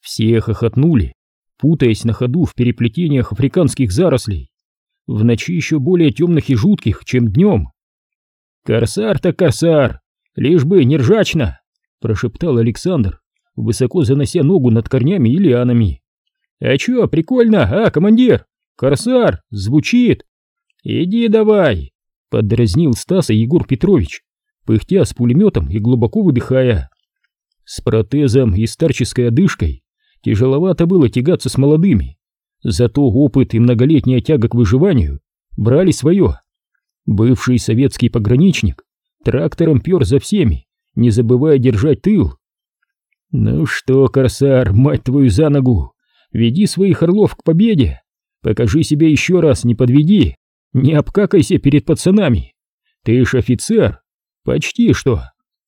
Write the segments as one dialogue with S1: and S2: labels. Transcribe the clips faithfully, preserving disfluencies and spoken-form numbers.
S1: Все хохотнули, путаясь на ходу в переплетениях африканских зарослей, в ночи еще более темных и жутких, чем днем. «Корсар так корсар, лишь бы не ржачно!» — прошептал Александр, высоко занося ногу над корнями и лианами. «А чё, прикольно, а, командир? Корсар, звучит!» «Иди давай!» — поддразнил Стаса Егор Петрович, пыхтя с пулеметом и глубоко выдыхая. С протезом и старческой одышкой тяжеловато было тягаться с молодыми, зато опыт и многолетняя тяга к выживанию брали свое. Бывший советский пограничник трактором пер за всеми, не забывая держать тыл. «Ну что, корсар, мать твою за ногу, веди своих орлов к победе, покажи себя еще раз, не подведи, не обкакайся перед пацанами, ты ж офицер, почти что».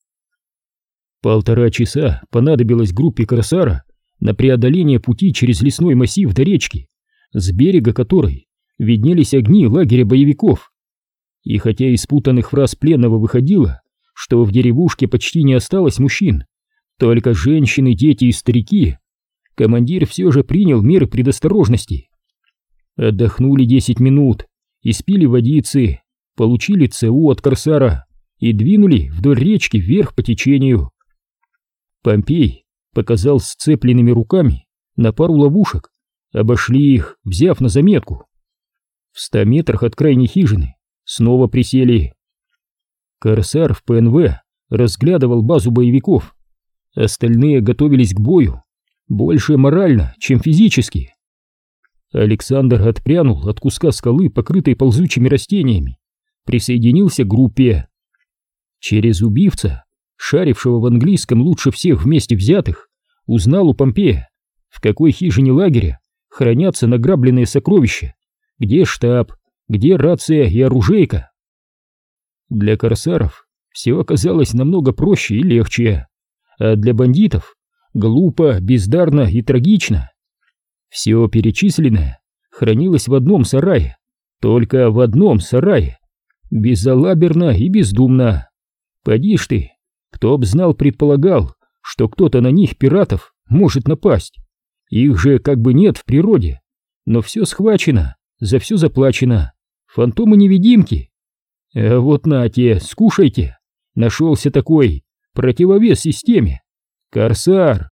S1: Полтора часа понадобилось группе корсара на преодоление пути через лесной массив до речки, с берега которой виднелись огни лагеря боевиков. И хотя из спутанных фраз пленного выходило, что в деревушке почти не осталось мужчин, только женщины, дети и старики, командир все же принял меры предосторожности. Отдохнули десять минут, испили водицы, получили ЦУ от корсара и двинули вдоль речки вверх по течению. Помпей показал сцепленными руками на пару ловушек, обошли их, взяв на заметку. В ста метрах от крайней хижины снова присели. Корсар в ПНВ разглядывал базу боевиков, остальные готовились к бою, больше морально, чем физически. Александр отпрянул от куска скалы, покрытой ползучими растениями, присоединился к группе. Через убивца, шарившего в английском лучше всех вместе взятых, узнал у Помпея, в какой хижине лагеря хранятся награбленные сокровища, где штаб, где рация и оружейка. Для корсаров все оказалось намного проще и легче, а для бандитов глупо, бездарно и трагично. Все перечисленное хранилось в одном сарае, только в одном сарае, безалаберно и бездумно. Поди ж ты, кто б знал, предполагал, что кто-то на них, пиратов, может напасть. Их же как бы нет в природе, но все схвачено, за все заплачено, фантомы-невидимки. А вот нате, скушайте, нашелся такой противовес системе. Корсар.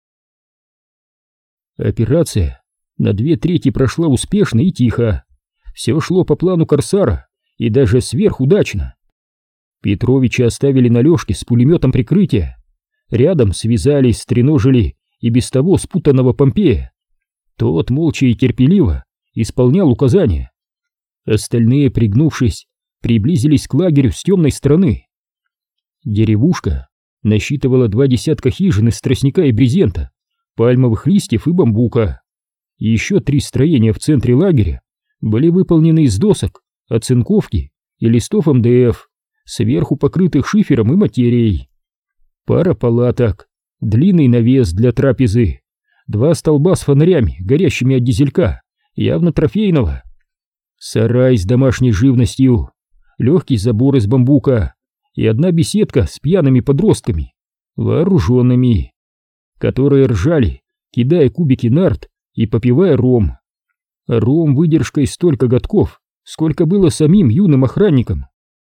S1: Операция на две трети прошла успешно и тихо. Все шло по плану корсара и даже сверхудачно. Петровича оставили на лёжке с пулеметом прикрытия. Рядом связались, стреножили и без того спутанного Помпея. Тот молча и терпеливо исполнял указания. Остальные, пригнувшись, приблизились к лагерю с темной стороны. Деревушка насчитывала два десятка хижин из тростника и брезента, пальмовых листьев и бамбука. Еще три строения в центре лагеря были выполнены из досок, оцинковки и листов эм дэ эф, сверху покрытых шифером и материей. Пара палаток, длинный навес для трапезы, два столба с фонарями, горящими от дизелька, явно трофейного, сарай с домашней живностью, легкий забор из бамбука и одна беседка с пьяными подростками, вооруженными, которые ржали, кидая кубики нарт и попивая ром. Ром выдержкой столько годков, сколько было самим юным охранником.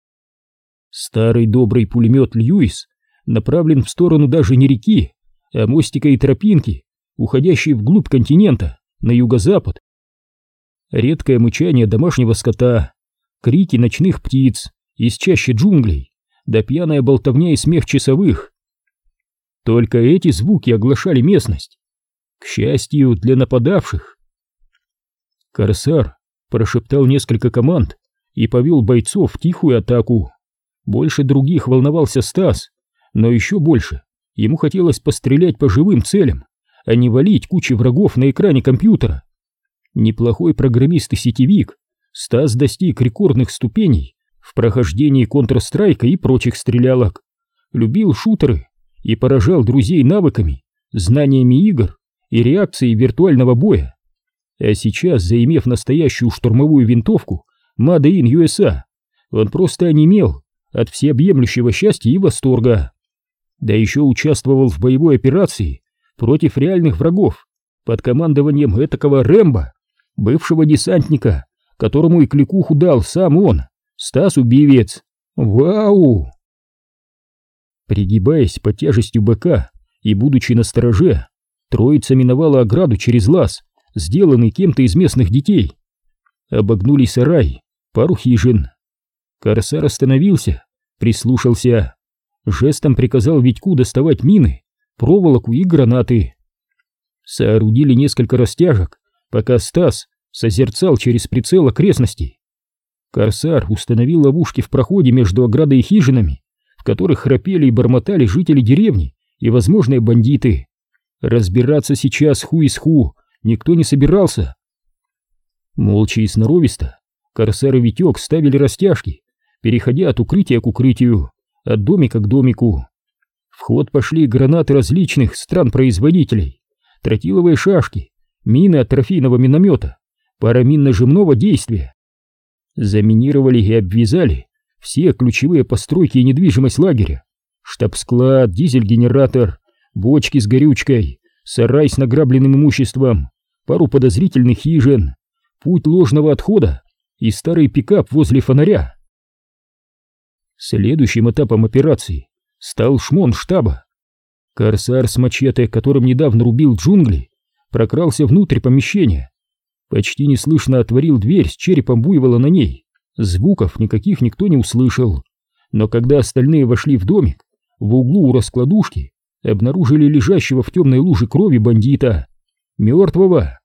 S1: Старый добрый пулемет Льюис направлен в сторону даже не реки, а мостика и тропинки, уходящей вглубь континента, на юго-запад. Редкое мычание домашнего скота, крики ночных птиц из чащи джунглей, да пьяная болтовня и смех часовых. Только эти звуки оглашали местность. К счастью для нападавших. Корсар прошептал несколько команд и повел бойцов в тихую атаку. Больше других волновался Стас, но еще больше ему хотелось пострелять по живым целям, а не валить кучи врагов на экране компьютера. Неплохой программист и сетевик, Стас достиг рекордных ступеней в прохождении Counter-Strike и прочих стрелялок, любил шутеры и поражал друзей навыками, знаниями игр и реакцией виртуального боя. А сейчас, заимев настоящую штурмовую винтовку Made in ю эс эй, он просто онемел от всеобъемлющего счастья и восторга. Да еще участвовал в боевой операции против реальных врагов под командованием этакого Рэмбо, бывшего десантника, которому и кликуху дал сам он, Стас Убивец. Вау! Пригибаясь под тяжестью быка и будучи настороже, троица миновала ограду через лаз, сделанный кем-то из местных детей. Обогнули сарай, пару хижин. Корсар остановился, прислушался, жестом приказал Витьку доставать мины, проволоку и гранаты. Соорудили несколько растяжек, пока Стас созерцал через прицел окрестности. Корсар установил ловушки в проходе между оградой и хижинами, в которых храпели и бормотали жители деревни и возможные бандиты. Разбираться сейчас ху из ху никто не собирался. Молча и сноровисто Корсар и Витек ставили растяжки, переходя от укрытия к укрытию, от домика к домику. В ход пошли гранаты различных стран-производителей, тротиловые шашки, мины от трофейного миномета, пара мин нажимного действия. Заминировали и обвязали все ключевые постройки и недвижимость лагеря: штаб-склад, дизель-генератор, бочки с горючкой, сарай с награбленным имуществом, пару подозрительных хижин, путь ложного отхода и старый пикап возле фонаря. Следующим этапом операции стал шмон штаба. Корсар с мачете, которым недавно рубил джунгли, прокрался внутрь помещения. Почти неслышно отворил дверь с черепом буйвола на ней. Звуков никаких никто не услышал. Но когда остальные вошли в домик, в углу у раскладушки обнаружили лежащего в темной луже крови бандита. Мертвого.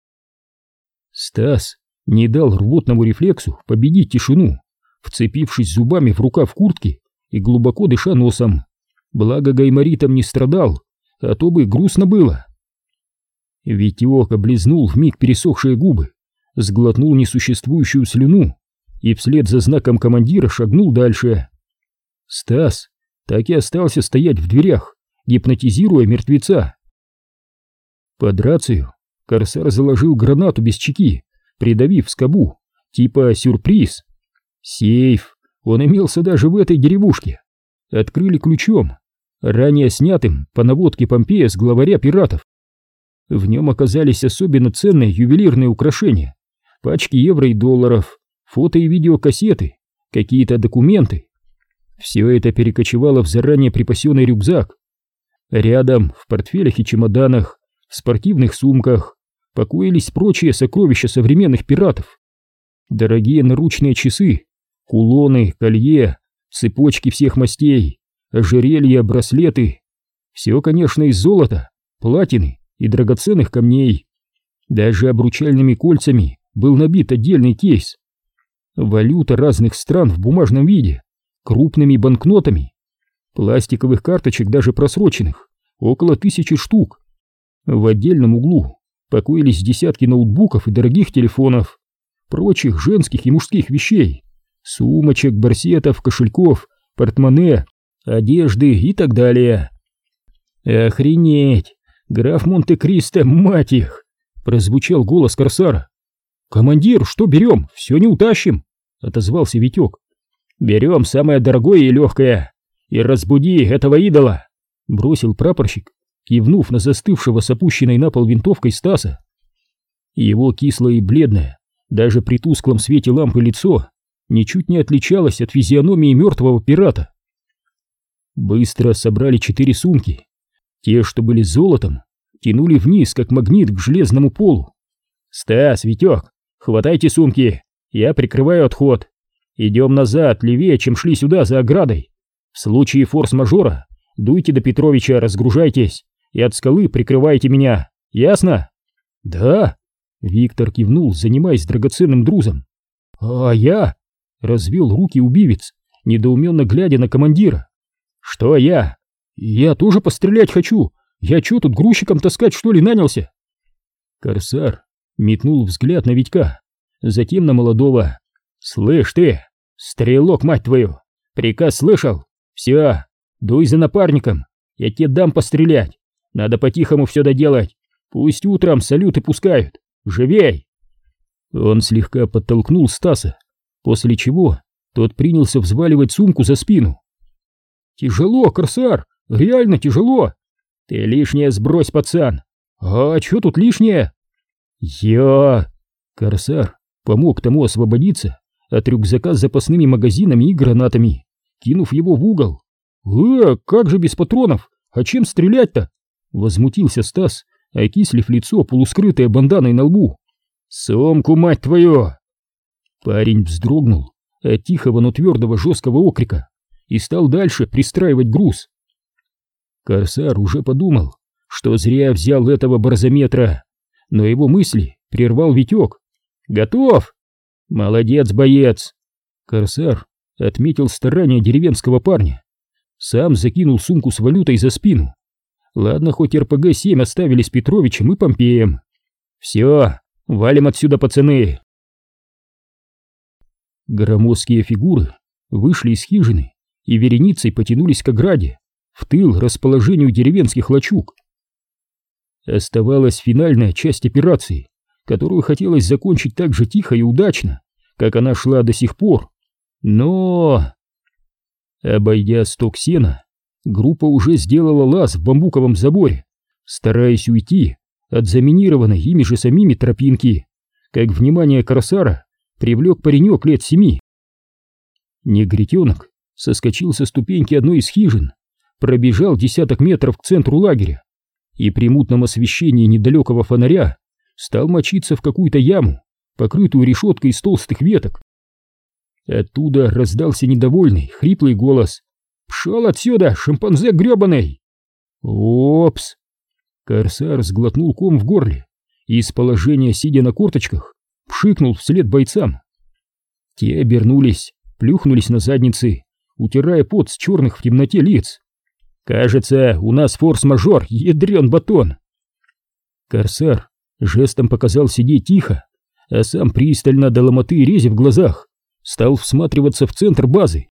S1: Стас не дал рвотному рефлексу победить тишину, вцепившись зубами в рукав куртки и глубоко дыша носом. Благо гайморитом не страдал, а то бы грустно было. Витек облизнул вмиг пересохшие губы, сглотнул несуществующую слюну и вслед за знаком командира шагнул дальше. Стас так и остался стоять в дверях, гипнотизируя мертвеца. Под рацию Корсар заложил гранату без чеки, придавив скобу, типа сюрприз. Сейф, он имелся даже в этой деревушке. Открыли ключом, ранее снятым по наводке Помпея с главаря пиратов. В нем оказались особенно ценные ювелирные украшения, пачки евро и долларов, фото и видеокассеты, какие-то документы. Все это перекочевало в заранее припасенный рюкзак. Рядом, в портфелях и чемоданах, в спортивных сумках покоились прочие сокровища современных пиратов. Дорогие наручные часы, кулоны, колье, цепочки всех мастей, ожерелья, браслеты. Все, конечно, из золота, платины и драгоценных камней. Даже обручальными кольцами был набит отдельный кейс. Валюта разных стран в бумажном виде, крупными банкнотами. Пластиковых карточек, даже просроченных, около тысячи штук. В отдельном углу покоились десятки ноутбуков и дорогих телефонов, прочих женских и мужских вещей, сумочек, барсетов, кошельков, портмоне, одежды и так далее. «Охренеть! Граф Монте-Кристо, мать их!» — прозвучал голос Корсара. «Командир, что берем? Все не утащим!» — отозвался Витек. «Берем самое дорогое и легкое, и разбуди этого идола!» — бросил прапорщик, кивнув на застывшего с опущенной на пол винтовкой Стаса. Его кислое и бледное, даже при тусклом свете лампы лицо, ничуть не отличалось от физиономии мертвого пирата. Быстро собрали четыре сумки. Те, что были с золотом, тянули вниз, как магнит к железному полу. «Стас, Витек, хватайте сумки, я прикрываю отход. Идем назад, левее, чем шли сюда за оградой. В случае форс-мажора дуйте до Петровича, разгружайтесь и от скалы прикрывайте меня, ясно?» «Да», — Виктор кивнул, занимаясь драгоценным друзом. «А я?» — развел руки убивец, недоуменно глядя на командира. «Что я?» «Я тоже пострелять хочу. Я чё тут грузчиком таскать, что ли, нанялся?» Корсар метнул взгляд на Витька, затем на молодого. «Слышь ты, стрелок, мать твою, приказ слышал? Все, дуй за напарником, я тебе дам пострелять. Надо по-тихому все доделать, пусть утром салюты пускают. Живей!» Он слегка подтолкнул Стаса, после чего тот принялся взваливать сумку за спину. «Тяжело, Корсар, реально тяжело!» Ты лишнее сбрось, пацан. А чё тут лишнее? Я... Корсар помог тому освободиться от рюкзака с запасными магазинами и гранатами, кинув его в угол. «Э, как же без патронов? А чем стрелять-то?» Возмутился Стас, окислив лицо, полускрытое банданой на лбу. «Сумку, мать твою!» Парень вздрогнул от тихого, но твердого жесткого окрика и стал дальше пристраивать груз. Корсар уже подумал, что зря взял этого барзометра, но его мысли прервал Витек. «Готов!» «Молодец, боец!» Корсар отметил старания деревенского парня. Сам закинул сумку с валютой за спину. Ладно, хоть эр пэ гэ семь оставили с Петровичем и Помпеем. «Все, валим отсюда, пацаны!» Громоздкие фигуры вышли из хижины и вереницей потянулись к ограде, в тыл расположению деревенских лачуг. Оставалась финальная часть операции, которую хотелось закончить так же тихо и удачно, как она шла до сих пор. Но... Обойдя сток сена, группа уже сделала лаз в бамбуковом заборе, стараясь уйти от заминированной ими же самими тропинки, как внимание Корсара привлек паренек лет семи. Негритенок соскочил со ступеньки одной из хижин, пробежал десяток метров к центру лагеря и при мутном освещении недалекого фонаря стал мочиться в какую-то яму, покрытую решеткой из толстых веток. Оттуда раздался недовольный, хриплый голос. «Пшел отсюда, шимпанзе гребаный!» «Опс!» Корсар сглотнул ком в горле и из положения, сидя на корточках, пшикнул вслед бойцам. Те обернулись, плюхнулись на задницы, утирая пот с черных в темноте лиц. «Кажется, у нас форс-мажор, ядрен батон!» Корсар жестом показал сидеть тихо, а сам пристально до ломоты рези в глазах стал всматриваться в центр базы.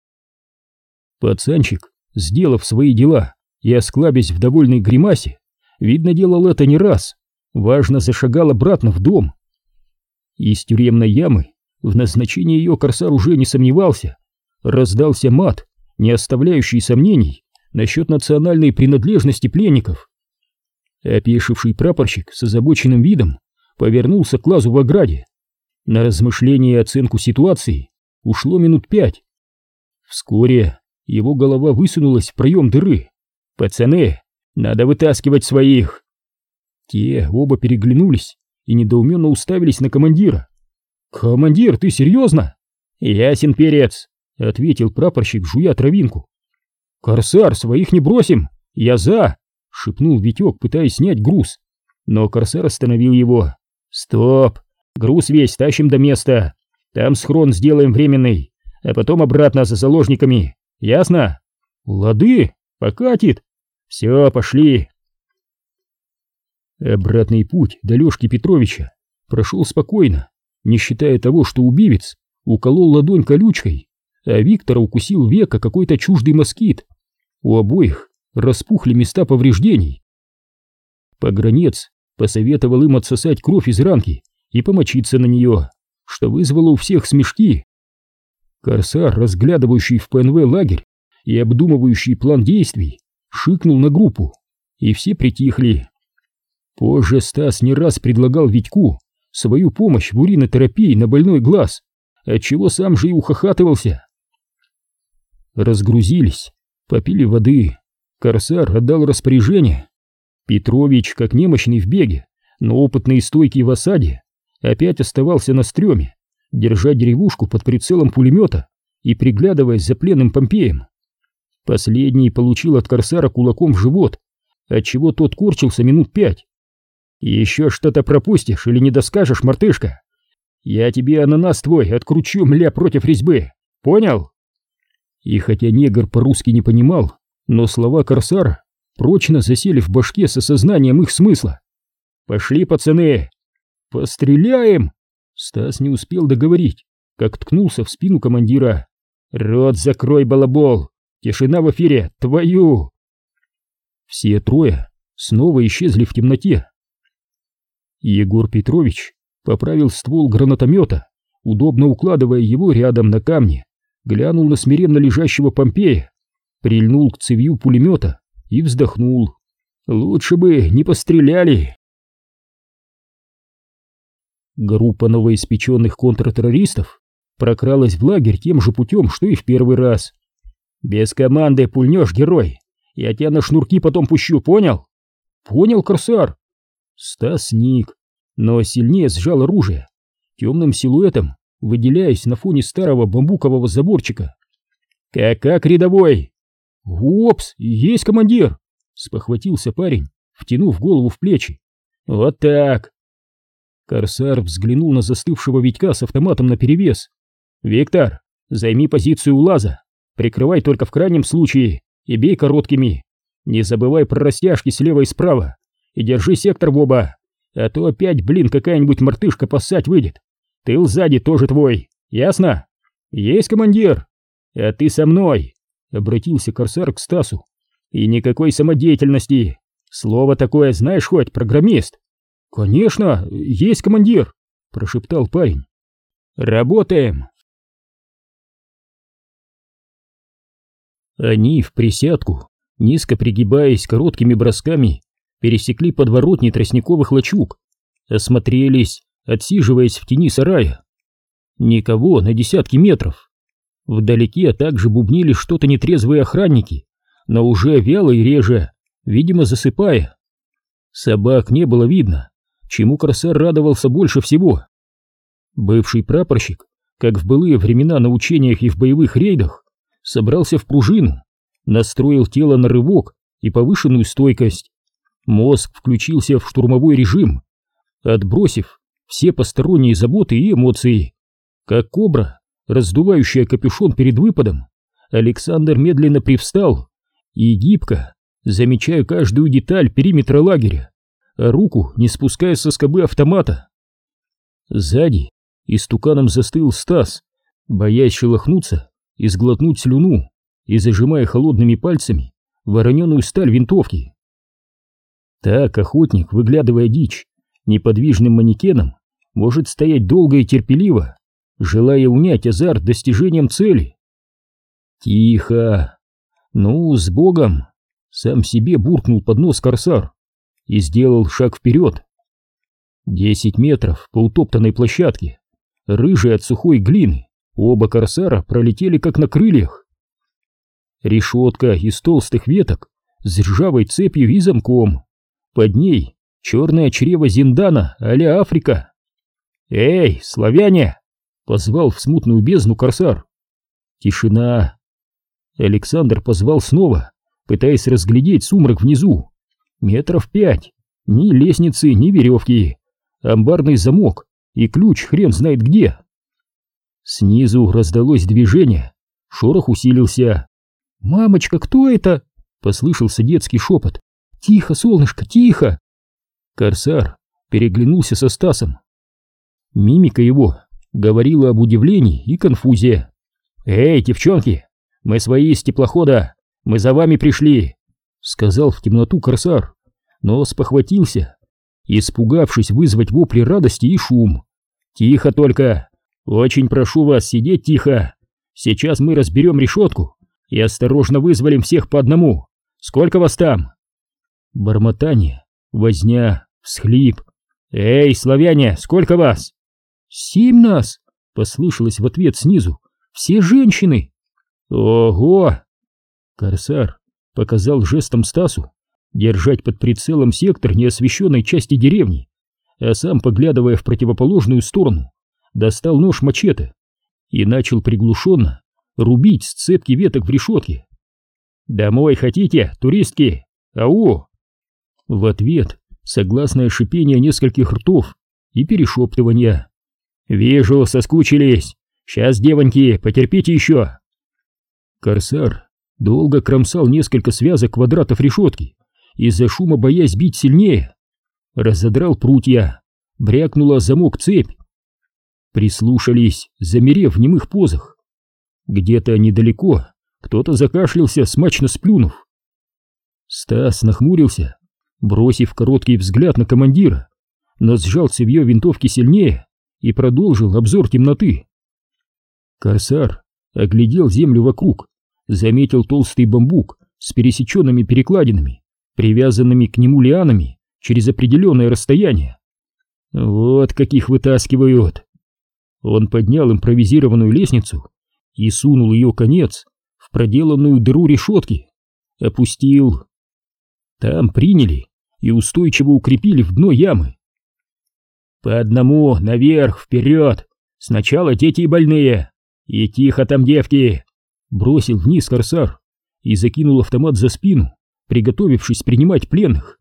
S1: Пацанчик, сделав свои дела и осклабясь в довольной гримасе, видно, делал это не раз, важно зашагал обратно в дом. Из тюремной ямы, в назначении ее Корсар уже не сомневался, раздался мат, не оставляющий сомнений насчет национальной принадлежности пленников. Опешивший прапорщик с озабоченным видом повернулся к лазу в ограде. На размышление и оценку ситуации ушло минут пять. Вскоре его голова высунулась в проем дыры. «Пацаны, надо вытаскивать своих!» Те оба переглянулись и недоуменно уставились на командира. «Командир, ты серьезно?» «Ясен перец», — ответил прапорщик, жуя травинку. «Корсар, своих не бросим! Я за!» — шепнул Витек, пытаясь снять груз. Но Корсар остановил его. «Стоп! Груз весь тащим до места. Там схрон сделаем временный, а потом обратно за заложниками. Ясно?» «Лады, покатит!» «Все, пошли!» Обратный путь до Лешки Петровича прошел спокойно, не считая того, что убивец уколол ладонь колючкой, а Виктора укусил века какой-то чуждый москит. У обоих распухли места повреждений. Погранец посоветовал им отсосать кровь из ранки и помочиться на нее, что вызвало у всех смешки. Корсар, разглядывающий в пэ эн вэ лагерь и обдумывающий план действий, шикнул на группу, и все притихли. Позже Стас не раз предлагал Витьку свою помощь в уринотерапии на больной глаз, отчего сам же и ухахатывался. Разгрузились, попили воды, Корсар отдал распоряжение. Петрович, как немощный в беге, но опытный и стойкий в осаде, опять оставался на стреме, держа деревушку под прицелом пулемета и приглядываясь за пленным Помпеем. Последний получил от Корсара кулаком в живот, отчего тот корчился минут пять. «Еще что-то пропустишь или не доскажешь, мартышка? Я тебе ананас твой откручу, мля, против резьбы, понял?» И хотя негр по-русски не понимал, но слова Корсара прочно засели в башке с осознанием их смысла. «Пошли, пацаны!» «Постреляем!» Стас не успел договорить, как ткнулся в спину командира. «Рот закрой, балабол! Тишина в эфире! Твою!» Все трое снова исчезли в темноте. Егор Петрович поправил ствол гранатомета, удобно укладывая его рядом на камне, глянул на смиренно лежащего Помпея, прильнул к цевью пулемета и вздохнул. Лучше бы не постреляли. Группа новоиспеченных контртеррористов прокралась в лагерь тем же путем, что и в первый раз. «Без команды пульнешь, герой! Я тебя на шнурки потом пущу, понял?» «Понял, корсар!» Стас сник, но сильнее сжал оружие, темным силуэтом выделяясь на фоне старого бамбукового заборчика. «Как-как, рядовой?» «Опс, есть командир!» — спохватился парень, втянув голову в плечи. «Вот так!» Корсар взглянул на застывшего Витька с автоматом наперевес. «Виктор, займи позицию у лаза, прикрывай только в крайнем случае и бей короткими. Не забывай про растяжки слева и справа, и держи сектор в оба, а то опять, блин, какая-нибудь мартышка поссать выйдет. Тыл сзади тоже твой, ясно?» «Есть, командир!» «А ты со мной!» — обратился Корсар к Стасу. «И никакой самодеятельности! Слово такое знаешь хоть, программист?» «Конечно, есть, командир!» — прошептал парень. «Работаем!» Они в присядку, низко пригибаясь короткими бросками, пересекли подворотни тростниковых лачуг, осмотрелись, отсиживаясь в тени сарая. Никого на десятки метров. Вдалеке также бубнили что-то нетрезвые охранники, но уже вяло и реже, видимо, засыпая. Собак не было видно, чему Корсар радовался больше всего. Бывший прапорщик, как в былые времена на учениях и в боевых рейдах, собрался в пружину, настроил тело на рывок и повышенную стойкость. Мозг включился в штурмовой режим, отбросив все посторонние заботы и эмоции. Как кобра, раздувающая капюшон перед выпадом, Александр медленно привстал и гибко, замечая каждую деталь периметра лагеря, а руку не спуская со скобы автомата. Сзади истуканом застыл Стас, боясь шелохнуться и сглотнуть слюну, и зажимая холодными пальцами вороненую сталь винтовки. Так охотник, выглядывая дичь, неподвижным манекеном может стоять долго и терпеливо, желая унять азарт достижением цели. «Тихо! Ну, с Богом!» — сам себе буркнул под нос Корсар и сделал шаг вперед. Десять метров по утоптанной площадке, рыжие от сухой глины, оба Корсара пролетели как на крыльях. Решетка из толстых веток с ржавой цепью и замком. Под ней черное чрево Зиндана а-ля Африка. «Эй, славяне!» — позвал в смутную бездну Корсар. Тишина. Александр позвал снова, пытаясь разглядеть сумрак внизу. Метров пять. Ни лестницы, ни веревки. Амбарный замок и ключ хрен знает где. Снизу раздалось движение. Шорох усилился. «Мамочка, кто это?» — послышался детский шепот. «Тихо, солнышко, тихо!» Корсар переглянулся со Стасом. Мимика его говорила об удивлении и конфузе. «Эй, девчонки, мы свои из теплохода, мы за вами пришли!» — сказал в темноту Корсар, но спохватился, испугавшись вызвать вопли радости и шум. «Тихо только! Очень прошу вас сидеть тихо! Сейчас мы разберем решетку и осторожно вызволим всех по одному! Сколько вас там?» Бормотание, возня, всхлип. «Эй, славяне, сколько вас?» «Семь нас!» — послышалось в ответ снизу. «Все женщины!» «Ого!» Корсар показал жестом Стасу держать под прицелом сектор неосвещенной части деревни, а сам, поглядывая в противоположную сторону, достал нож-мачете и начал приглушенно рубить сцепки веток в решетке. «Домой хотите, туристки? Ау!» В ответ согласное шипение нескольких ртов и перешептывания. «Вижу, соскучились. Сейчас, девоньки, потерпите еще». Корсар долго кромсал несколько связок квадратов решетки, из-за шума боясь бить сильнее. Разодрал прутья, брякнула замок цепь. Прислушались, замерев в немых позах. Где-то недалеко кто-то закашлялся, смачно сплюнув. Стас нахмурился, бросив короткий взгляд на командира, но сжал цевьё винтовки сильнее и продолжил обзор темноты. Корсар оглядел землю вокруг, заметил толстый бамбук с пересеченными перекладинами, привязанными к нему лианами через определенное расстояние. Вот каких вытаскивают. Он поднял импровизированную лестницу и сунул ее конец в проделанную дыру решетки, опустил. Там приняли и устойчиво укрепили в дно ямы. По одному наверх, вперед, сначала дети и больные, и тихо там, девки, бросил вниз корсар и закинул автомат за спину, приготовившись принимать пленных.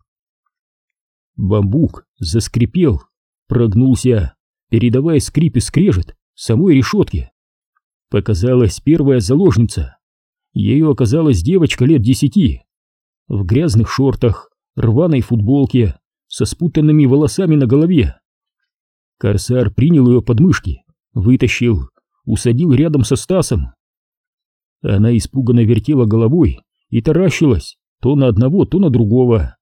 S1: Бамбук заскрипел, прогнулся, передавая скрип и скрежет самой решетке. Показалась первая заложница. Ею оказалась девочка лет десяти, в грязных шортах, рваной футболке, со спутанными волосами на голове. Корсар принял ее под мышки, вытащил, усадил рядом со Стасом. Она испуганно вертела головой и таращилась то на одного, то на другого.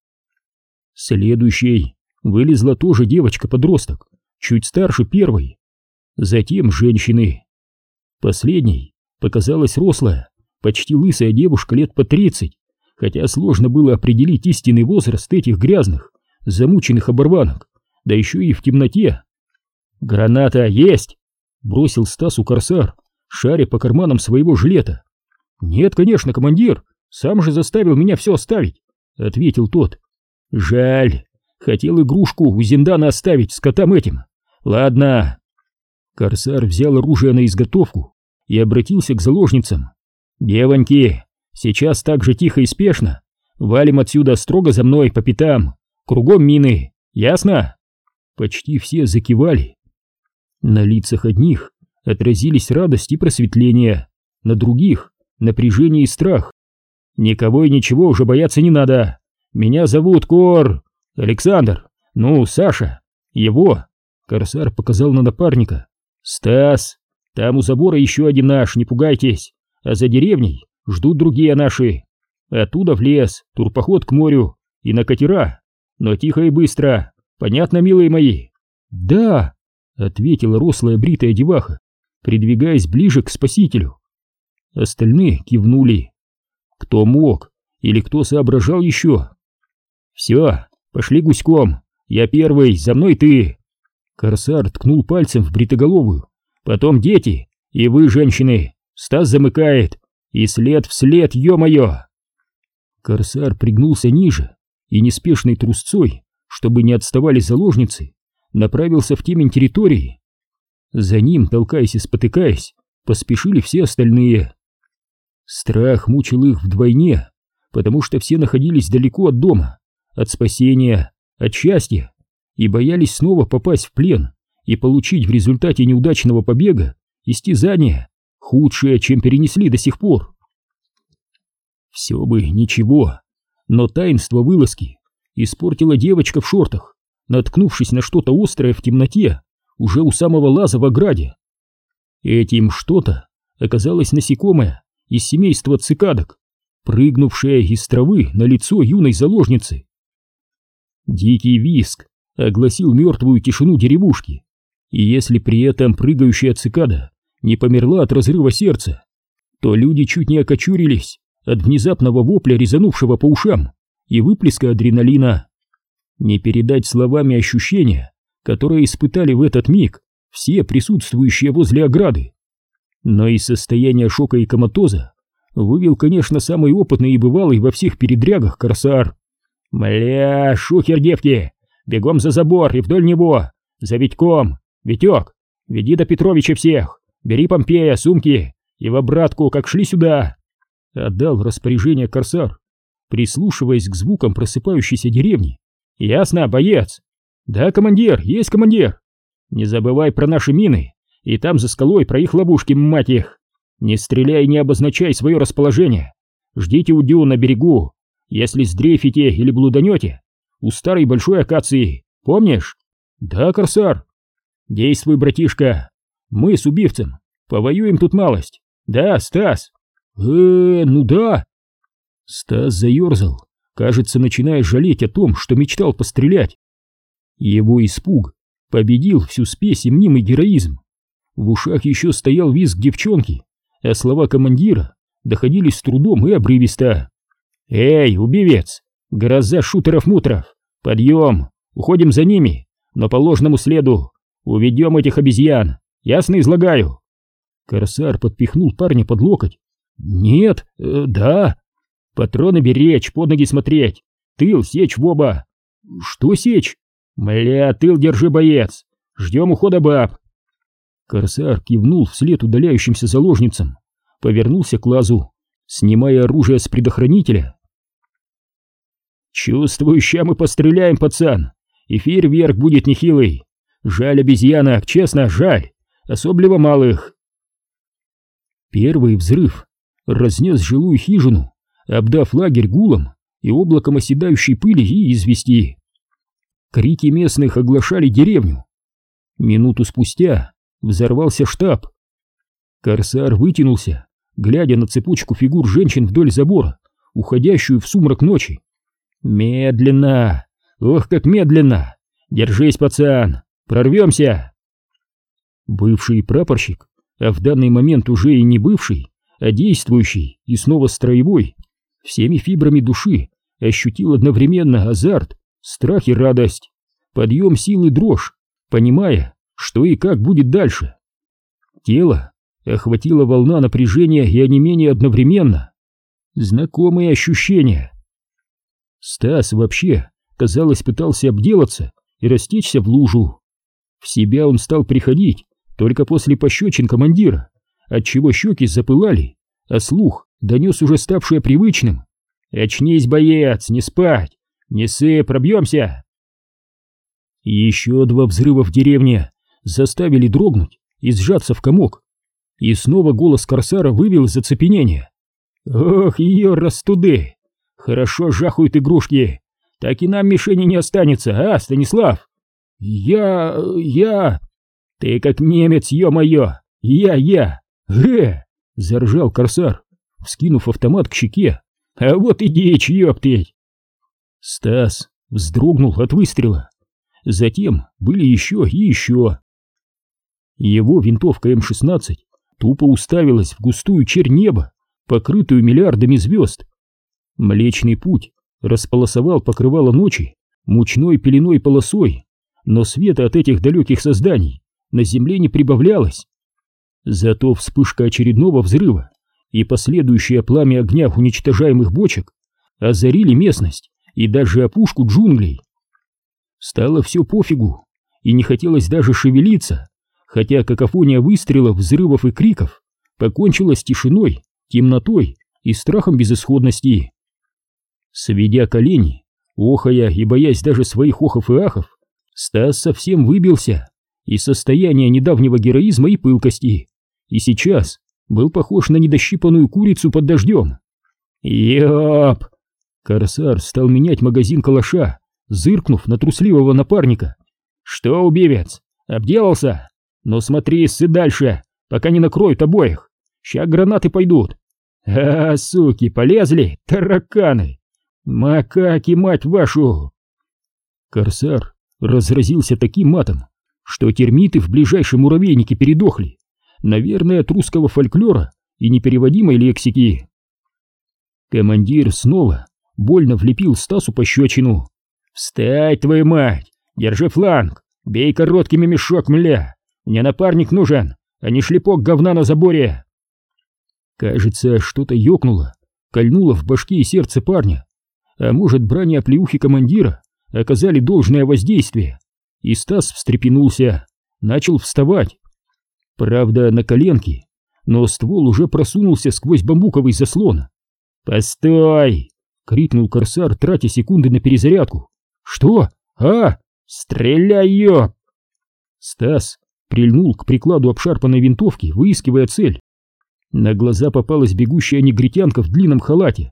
S1: Следующей вылезла тоже девочка-подросток, чуть старше первой. Затем женщины. Последней показалась рослая, почти лысая девушка лет по тридцать, хотя сложно было определить истинный возраст этих грязных, замученных оборванок, да еще и в темноте. «Граната есть!» — бросил Стасу корсар, шаря по карманам своего жилета. «Нет, конечно, командир, сам же заставил меня все оставить», — ответил тот. «Жаль, хотел игрушку у Зиндана оставить с котам этим. Ладно». Корсар взял оружие на изготовку и обратился к заложницам. «Девоньки, сейчас так же тихо и спешно. Валим отсюда строго за мной по пятам. Кругом мины. Ясно?» Почти все закивали. На лицах одних отразились радость и просветление, на других — напряжение и страх. «Никого и ничего уже бояться не надо. Меня зовут Кор... Александр. Ну, Саша. Его...» Корсар показал на напарника. «Стас. Там у забора еще один наш, не пугайтесь. А за деревней ждут другие наши. Оттуда в лес, турпоход к морю и на катера. Но тихо и быстро. Понятно, милые мои?» «Да», — ответила рослая бритая деваха, придвигаясь ближе к спасителю. Остальные кивнули. Кто мог или кто соображал еще? «Все, пошли гуськом. Я первый, за мной ты». Корсар ткнул пальцем в бритоголовую. «Потом дети, и вы, женщины. Стас замыкает. И след вслед, ё-моё!» Корсар пригнулся ниже и неспешной трусцой, чтобы не отставали заложницы, направился в темень территории. За ним, толкаясь и спотыкаясь, поспешили все остальные. Страх мучил их вдвойне, потому что все находились далеко от дома, от спасения, от счастья, и боялись снова попасть в плен и получить в результате неудачного побега истязание, худшее, чем перенесли до сих пор. Все бы ничего, но таинство вылазки испортила девочка в шортах, наткнувшись на что-то острое в темноте, уже у самого лаза в ограде. Этим что-то оказалось насекомое из семейства цикадок, прыгнувшее из травы на лицо юной заложницы. Дикий визг огласил мертвую тишину деревушки, и если при этом прыгающая цикада не померла от разрыва сердца, то люди чуть не окочурились от внезапного вопля, резанувшего по ушам, и выплеска адреналина. Не передать словами ощущения, которые испытали в этот миг все присутствующие возле ограды. Но из состояния шока и коматоза вывел, конечно, самый опытный и бывалый во всех передрягах корсар. «Мля, шухер, девки! Бегом за забор и вдоль него! За Витьком! Витек, веди до Петровича всех! Бери Помпея, сумки и в обратку, как шли сюда!» Отдал распоряжение корсар, прислушиваясь к звукам просыпающейся деревни. «Ясно, боец?» «Да, командир, есть командир!» «Не забывай про наши мины, и там за скалой про их ловушки, мать их! Не стреляй и не обозначай свое расположение! Ждите у дюн на берегу, если сдрейфите или блуданете, у старой большой акации, помнишь?» «Да, корсар!» «Действуй, братишка! Мы с убивцем повоюем тут малость! Да, Стас?» «Э-э, ну да!» Стас заерзал, кажется, начиная жалеть о том, что мечтал пострелять. Его испуг победил всю спесь и мнимый героизм. В ушах еще стоял визг девчонки, а слова командира доходили с трудом и обрывисто. «Эй, убивец, Гроза шутеров-мутеров! Подъем! Уходим за ними, но по ложному следу. Уведем этих обезьян. Ясно излагаю?» Корсар подпихнул парня под локоть. «Нет, э, да. Патроны беречь, под ноги смотреть. Тыл сечь в оба». «Что сечь?» «Мля, тыл держи, боец. Ждем ухода баб». Корсар кивнул вслед удаляющимся заложницам, повернулся к лазу, снимая оружие с предохранителя. «Чувствую, ща мы постреляем, пацан, и фейерверк будет нехилый. Жаль обезьянок, честно, жаль, особливо малых». Первый взрыв разнес жилую хижину, обдав лагерь гулом и облаком оседающей пыли и извести. Крики местных оглашали деревню. Минуту спустя взорвался штаб. Корсар вытянулся, глядя на цепочку фигур женщин вдоль забора, уходящую в сумрак ночи. «Медленно! Ох, как медленно! Держись, пацан! Прорвемся!» Бывший прапорщик, а в данный момент уже и не бывший, а действующий и снова строевой, всеми фибрами души ощутил одновременно азарт, страх и радость, подъем сил и дрожь, понимая, что и как будет дальше. Тело охватила волна напряжения и онемения одновременно. Знакомые ощущения. Стас вообще, казалось, пытался обделаться и растечься в лужу. В себя он стал приходить только после пощечин командира, отчего щеки запылали, а слух донес уже ставшее привычным: «Очнись, боец, не спать! Несы, пробьемся!» Еще два взрыва в деревне заставили дрогнуть и сжаться в комок. И снова голос Корсара вывел из оцепенения. «Ох, ее растуды! Хорошо жахают игрушки! Так и нам мишени не останется, а, Станислав?» «Я... я...» «Ты как немец, ё-моё! Я-я! Гэ!» — заржал Корсар, вскинув автомат к щеке. «А вот и дичь, ёптыть!» Стас вздрогнул от выстрела. Затем были еще и еще. Его винтовка эм шестнадцать тупо уставилась в густую чернь неба, покрытую миллиардами звезд. Млечный путь располосовал покрывало ночи мучной пеленой полосой, но света от этих далеких созданий на земле не прибавлялось. Зато вспышка очередного взрыва и последующее пламя огня уничтожаемых бочек озарили местность и даже опушку джунглей. Стало все пофигу, и не хотелось даже шевелиться, хотя какофония выстрелов, взрывов и криков покончила с тишиной, темнотой и страхом безысходности. Сведя колени, охая и боясь даже своих охов и ахов, Стас совсем выбился из состояния недавнего героизма и пылкости, и сейчас был похож на недощипанную курицу под дождем. «Ёп!» Корсар стал менять магазин калаша, зыркнув на трусливого напарника. «Что, убивец, обделался? Ну смотри, ссы дальше, пока не накроют обоих. Ща гранаты пойдут. А, суки, полезли, тараканы! Макаки, мать вашу!» Корсар разразился таким матом, что термиты в ближайшем муравейнике передохли, наверное, от русского фольклора и непереводимой лексики. Командир снова больно влепил Стасу пощечину. «Встать, твою мать! Держи фланг! Бей короткими мешок, мля! Мне напарник нужен, а не шлепок говна на заборе!» Кажется, что-то ёкнуло, кольнуло в башке и сердце парня. А может, брани оплеухи командира оказали должное воздействие, и Стас встрепенулся, начал вставать. Правда, на коленки, но ствол уже просунулся сквозь бамбуковый заслон. «Постой!» — крикнул Корсар, тратя секунды на перезарядку. «Что? А? Стреляй, ёп!» Стас прильнул к прикладу обшарпанной винтовки, выискивая цель. На глаза попалась бегущая негритянка в длинном халате.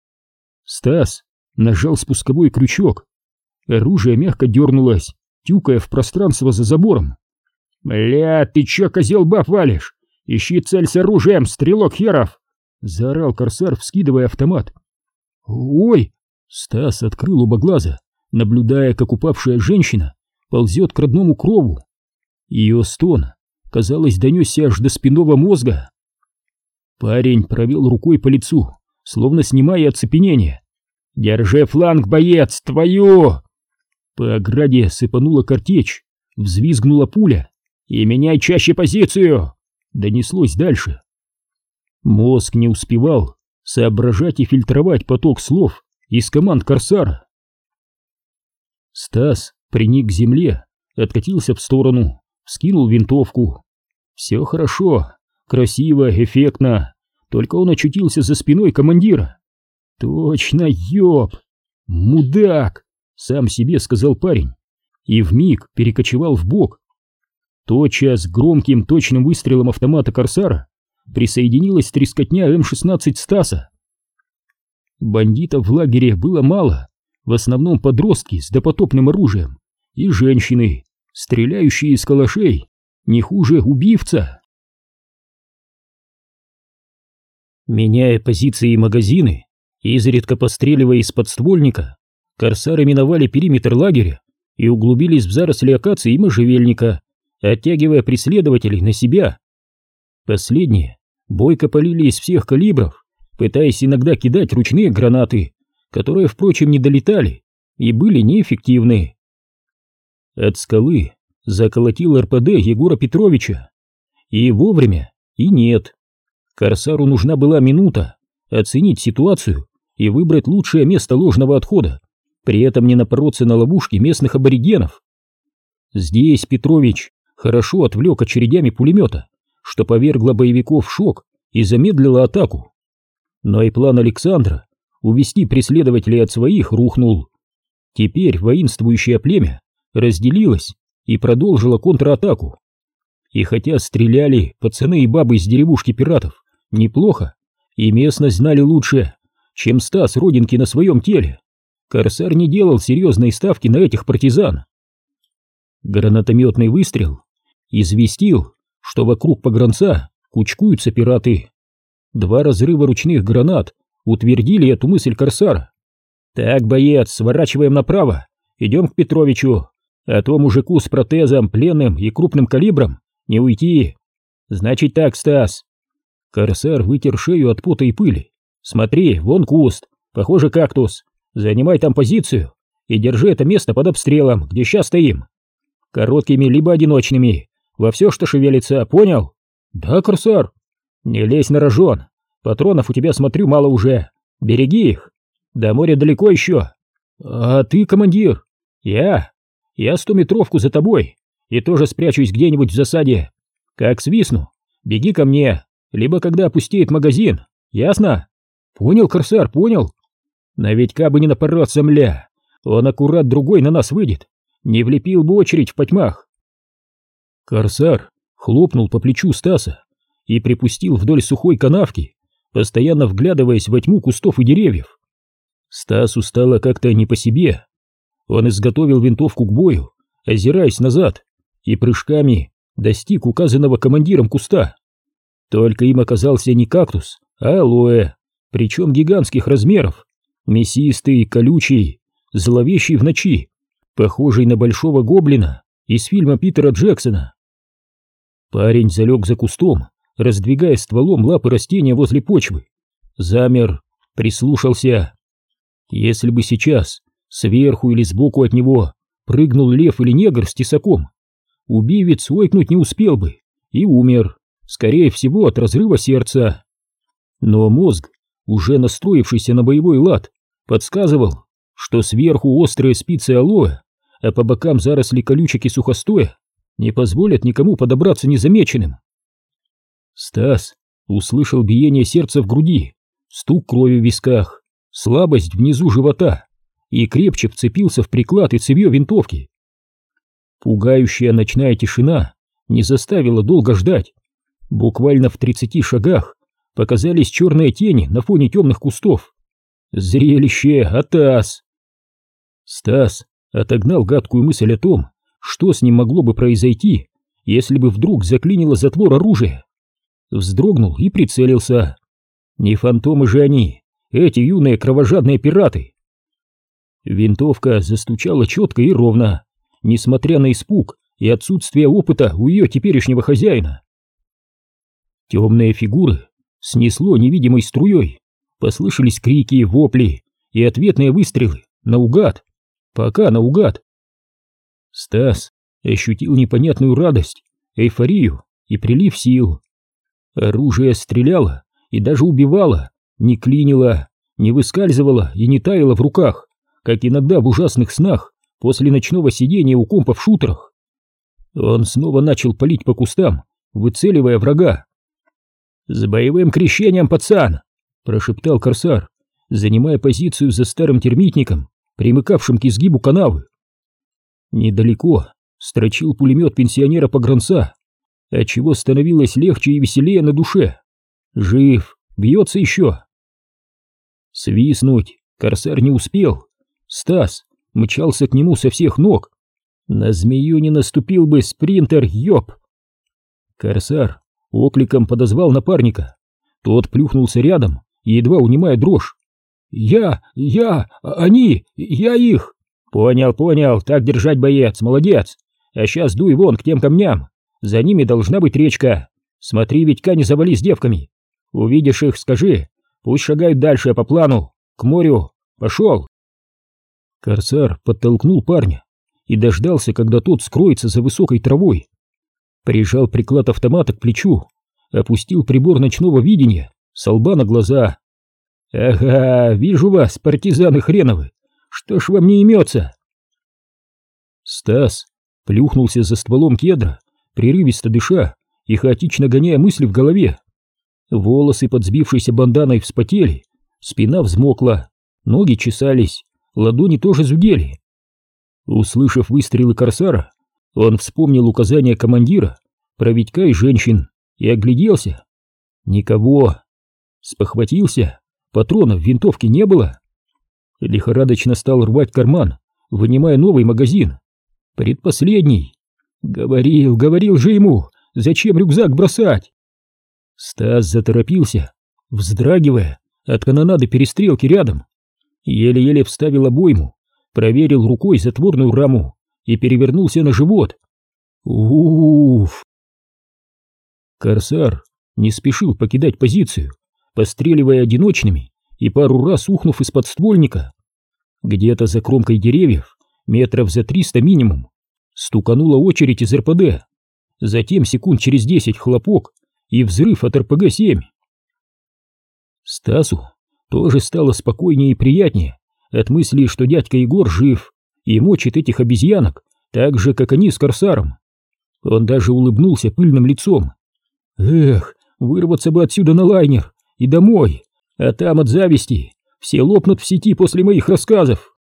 S1: Стас нажал спусковой крючок. Оружие мягко дернулось, тюкая в пространство за забором. «Бля, ты чё, козел, баб валишь? Ищи цель с оружием, стрелок херов!» — заорал Корсар, вскидывая автомат. «Ой!» — Стас открыл оба глаза, наблюдая, как упавшая женщина ползет к родному крову. Ее стон, казалось, донесся аж до спинного мозга. Парень провел рукой по лицу, словно снимая оцепенение. Держи фланг, боец, твою!» По ограде сыпанула картечь, взвизгнула пуля. «И меняй чаще позицию!» Донеслось дальше. Мозг не успевал соображать и фильтровать поток слов из команд корсара. Стас приник к земле, откатился в сторону, вскинул винтовку. Все хорошо, красиво, эффектно, только он очутился за спиной командира. «Точно, ёб! Мудак!» — сам себе сказал парень и вмиг перекочевал вбок. Тотчас громким точным выстрелом автомата корсара присоединилась трескотня эм шестнадцать Стаса. Бандитов в лагере было мало, в основном подростки с допотопным оружием и женщины, стреляющие из калашей, не хуже убивца. Меняя позиции и магазины, изредка постреливая из подствольника, корсары миновали периметр лагеря и углубились в заросли акации и можжевельника, оттягивая преследователей на себя. Последние бойко полили из всех калибров, пытаясь иногда кидать ручные гранаты, которые, впрочем, не долетали и были неэффективны. От скалы заколотил эр пэ дэ Егора Петровича. И вовремя, и нет. Корсару нужна была минута оценить ситуацию и выбрать лучшее место ложного отхода, при этом не напороться на ловушки местных аборигенов. Здесь Петрович хорошо отвлек очередями пулемета, что повергло боевиков в шок и замедлило атаку. Но и план Александра увести преследователей от своих рухнул. Теперь воинствующее племя разделилось и продолжило контратаку. И хотя стреляли пацаны и бабы из деревушки пиратов неплохо, и местность знали лучше, чем Стас родинки на своем теле, корсар не делал серьезной ставки на этих партизан. Гранатометный выстрел известил, что вокруг погранца кучкуются пираты. Два разрыва ручных гранат утвердили эту мысль корсара. «Так, боец, сворачиваем направо, идем к Петровичу, а то мужику с протезом, пленным и крупным калибром не уйти. Значит так, Стас». Корсар вытер шею от пота и пыли. «Смотри, вон куст, похоже кактус. Занимай там позицию и держи это место под обстрелом, где сейчас стоим. Короткими либо одиночными, во все, что шевелится, понял?» «Да, корсар». «Не лезь на рожон, патронов у тебя, смотрю, мало уже. Береги их, до моря далеко еще». «А ты, командир?» «Я? Я стометровку за тобой и тоже спрячусь где-нибудь в засаде. Как свистну, беги ко мне, либо когда опустеет магазин, ясно?» «Понял, корсар, понял». «Но ведь кабы не напороться, мля, он аккурат другой на нас выйдет, не влепил бы очередь в потьмах». Корсар хлопнул по плечу Стаса и припустил вдоль сухой канавки, постоянно вглядываясь во тьму кустов и деревьев. Стасу стало как-то не по себе. Он изготовил винтовку к бою, озираясь назад, и прыжками достиг указанного командиром куста. Только им оказался не кактус, а алоэ, причем гигантских размеров, мясистый, колючий, зловещий в ночи, похожий на большого гоблина из фильма Питера Джексона. Парень залег за кустом, раздвигая стволом лапы растения возле почвы, замер, прислушался. Если бы сейчас сверху или сбоку от него прыгнул лев или негр с тесаком, убивец ойкнуть не успел бы и умер, скорее всего, от разрыва сердца. Но мозг, уже настроившийся на боевой лад, подсказывал, что сверху острые спицы алоэ, а по бокам заросли колючек и сухостоя не позволят никому подобраться незамеченным. Стас услышал биение сердца в груди, стук крови в висках, слабость внизу живота и крепче вцепился в приклад и цевьё винтовки. Пугающая ночная тишина не заставила долго ждать. Буквально в тридцати шагах показались черные тени на фоне темных кустов. Зрелище, атас! Стас отогнал гадкую мысль о том, что с ним могло бы произойти, если бы вдруг заклинило затвор оружия. Вздрогнул и прицелился. Не фантомы же они, эти юные кровожадные пираты. Винтовка застучала четко и ровно, несмотря на испуг и отсутствие опыта у ее теперешнего хозяина. Темные фигуры снесло невидимой струей, послышались крики, вопли и ответные выстрелы наугад, пока наугад. Стас ощутил непонятную радость, эйфорию и прилив сил. Оружие стреляло и даже убивало, не клинило, не выскальзывало и не таяло в руках, как иногда в ужасных снах после ночного сидения у компа в шутерах. Он снова начал палить по кустам, выцеливая врага. «С боевым крещением, пацан!» — прошептал корсар, занимая позицию за старым термитником, примыкавшим к изгибу канавы. Недалеко строчил пулемет пенсионера-погранца, отчего становилось легче и веселее на душе. Жив, бьется еще. Свистнуть корсар не успел. Стас мчался к нему со всех ног. На змею не наступил бы спринтер, ёб! Корсар окликом подозвал напарника. Тот плюхнулся рядом, едва унимая дрожь. «Я, я, они, я их!» «Понял, понял, так держать, боец, молодец! А сейчас дуй вон к тем камням, за ними должна быть речка. Смотри, Витька не завали с девками. Увидишь их, скажи, пусть шагают дальше по плану, к морю. Пошел!» Корсар подтолкнул парня и дождался, когда тот скроется за высокой травой. Прижал приклад автомата к плечу, опустил прибор ночного видения со лба на глаза. «Ага, вижу вас, партизаны хреновы! Что ж вам не имется?» Стас плюхнулся за стволом кедра, прерывисто дыша и хаотично гоняя мысли в голове. Волосы под сбившейся банданой вспотели, спина взмокла, ноги чесались, ладони тоже зудели. Услышав выстрелы корсара, он вспомнил указания командира про Витька и женщин и огляделся. Никого. Спохватился, патронов в винтовке не было. Лихорадочно стал рвать карман, вынимая новый магазин. Предпоследний. Говорил, говорил же ему, зачем рюкзак бросать? Стас заторопился, вздрагивая от канонады перестрелки рядом. Еле-еле вставил обойму, проверил рукой затворную раму и перевернулся на живот. Уф! Корсар не спешил покидать позицию, постреливая одиночными и пару раз ухнув из подствольника. Где-то за кромкой деревьев, метров за триста минимум, стуканула очередь из эр пэ дэ. Затем секунд через десять хлопок и взрыв от эр пэ гэ семь. Стасу тоже стало спокойнее и приятнее от мысли, что дядька Егор жив и мочит этих обезьянок так же, как они с корсаром. Он даже улыбнулся пыльным лицом. Эх, вырваться бы отсюда на лайнер и домой, а там от зависти все лопнут в сети после моих рассказов.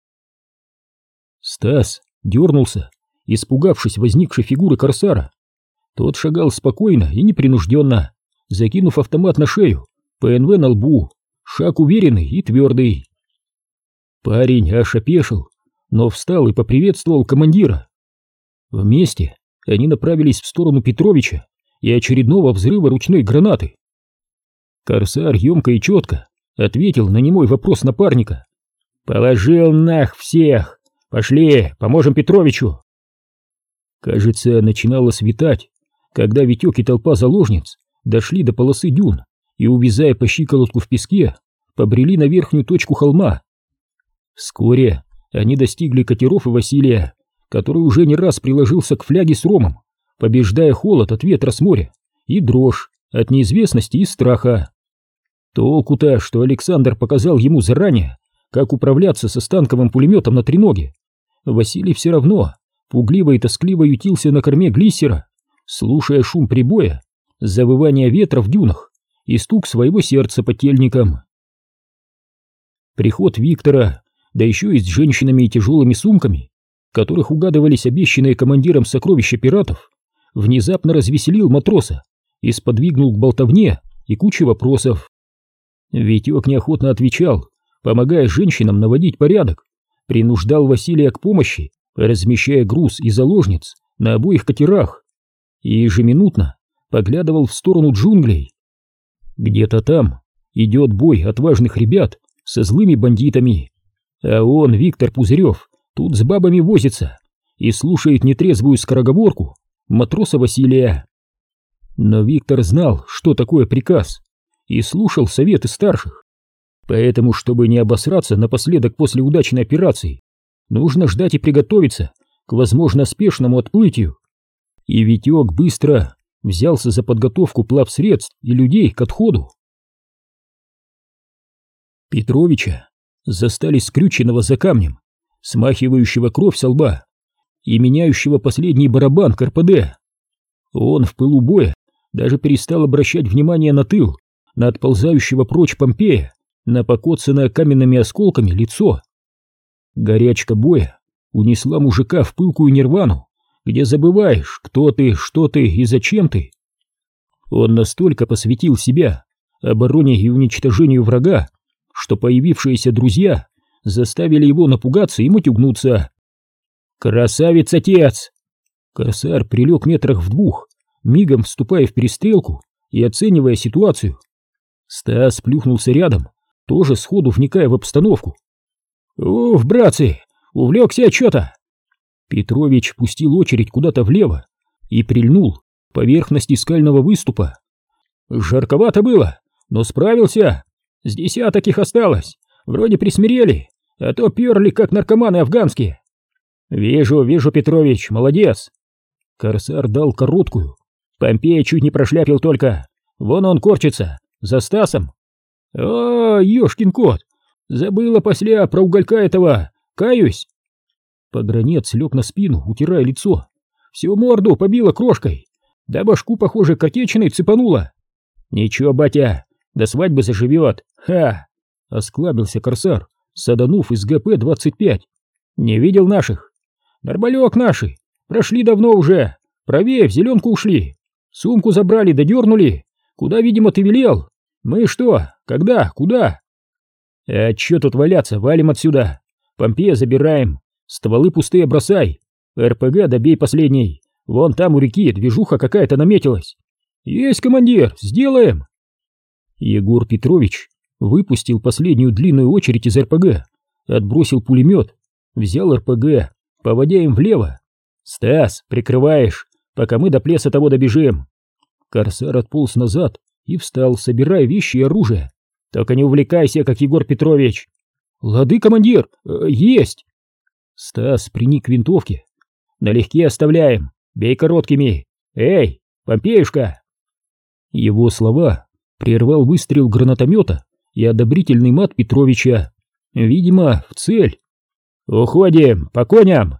S1: Стас дернулся, испугавшись возникшей фигуры корсара. Тот шагал спокойно и непринужденно, закинув автомат на шею, пэ эн вэ на лбу, шаг уверенный и твердый. Парень аж опешил, но встал и поприветствовал командира. Вместе они направились в сторону Петровича и очередного взрыва ручной гранаты. Корсар емко и четко ответил на немой вопрос напарника. «Положил нах всех! Пошли, поможем Петровичу!» Кажется, начинало светать, когда Витек и толпа заложниц дошли до полосы дюн и, увязая по щиколотку в песке, побрели на верхнюю точку холма. Вскоре они достигли катеров и Василия, который уже не раз приложился к фляге с ромом, побеждая холод от ветра с моря и дрожь от неизвестности и страха. Толку-то, что Александр показал ему заранее, как управляться со станковым пулеметом на треноге, Василий все равно пугливо и тоскливо ютился на корме глиссера, слушая шум прибоя, завывание ветра в дюнах и стук своего сердца по тельникам. Приход Виктора, да еще и с женщинами и тяжелыми сумками, в которых угадывались обещанные командиром сокровища пиратов, внезапно развеселил матроса и сподвигнул к болтовне и куче вопросов. Витек неохотно отвечал, помогая женщинам наводить порядок, принуждал Василия к помощи, размещая груз и заложниц на обоих катерах, и ежеминутно поглядывал в сторону джунглей. Где-то там идет бой отважных ребят со злыми бандитами, а он, Виктор Пузырев, тут с бабами возится и слушает нетрезвую скороговорку матроса Василия. Но Виктор знал, что такое приказ, и слушал советы старших. Поэтому, чтобы не обосраться напоследок после удачной операции, нужно ждать и приготовиться к, возможно, спешному отплытию. И Витек быстро взялся за подготовку плавсредств и людей к отходу. Петровича застали скрюченного за камнем, смахивающего кровь со лба и меняющего последний барабан ка эр пэ дэ. Он в пылу боя даже перестал обращать внимание на тыл, на отползающего прочь Помпея, на покоцанное каменными осколками лицо. Горячка боя унесла мужика в пылкую нирвану, где забываешь, кто ты, что ты и зачем ты. Он настолько посвятил себя обороне и уничтожению врага, что появившиеся друзья заставили его напугаться и матюгнуться. «Красавец, отец!» Корсар прилег метрах в двух, мигом вступая в перестрелку и оценивая ситуацию. Стас плюхнулся рядом, тоже сходу вникая в обстановку. «Уф, братцы, увлекся чё-то!» Петрович пустил очередь куда-то влево и прильнул к поверхности скального выступа. «Жарковато было, но справился. С десяток их осталось, вроде присмирели, а то перли, как наркоманы афганские». «Вижу, вижу, Петрович, молодец!» Корсар дал короткую. Помпея чуть не прошляпил только. Вон он корчится, за Стасом. «О, ёшкин кот! Забыла после про уголька этого, каюсь!» Погранец лег на спину, утирая лицо. Всю морду побила крошкой, да башку, похоже, картечиной цепанула. «Ничего, батя, до свадьбы заживет, ха!» — осклабился Корсар, саданув из гэ пэ двадцать пять. «Не видел наших?» «Нормалек наши, прошли давно уже, правее в зеленку ушли, сумку забрали да дернули, куда, видимо, ты велел. Мы что, когда, куда?» «А чё тут валяться, валим отсюда, Помпея забираем, стволы пустые бросай, эр пэ гэ добей последний, вон там у реки движуха какая-то наметилась». «Есть, командир, сделаем!» Егор Петрович выпустил последнюю длинную очередь из эр пэ гэ, отбросил пулемет, взял эр пэ гэ, поводя им влево. «Стас, прикрываешь, пока мы до плеса того добежим». Корсар отполз назад и встал, собирая вещи и оружие. «Только не увлекайся, как Егор Петрович». «Лады, командир, э, есть!» Стас приник к винтовке. «Налегке оставляем, бей короткими. Эй, Помпеюшка!» Его слова прервал выстрел гранатомета и одобрительный мат Петровича. Видимо, в цель. «Уходим, по коням!»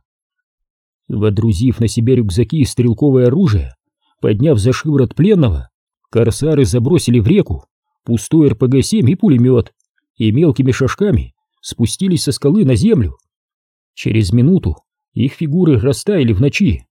S1: Водрузив на себя рюкзаки и стрелковое оружие, подняв за шиворот пленного, корсары забросили в реку пустой эр пэ гэ семь и пулемет и мелкими шажками спустились со скалы на землю. Через минуту их фигуры растаяли в ночи.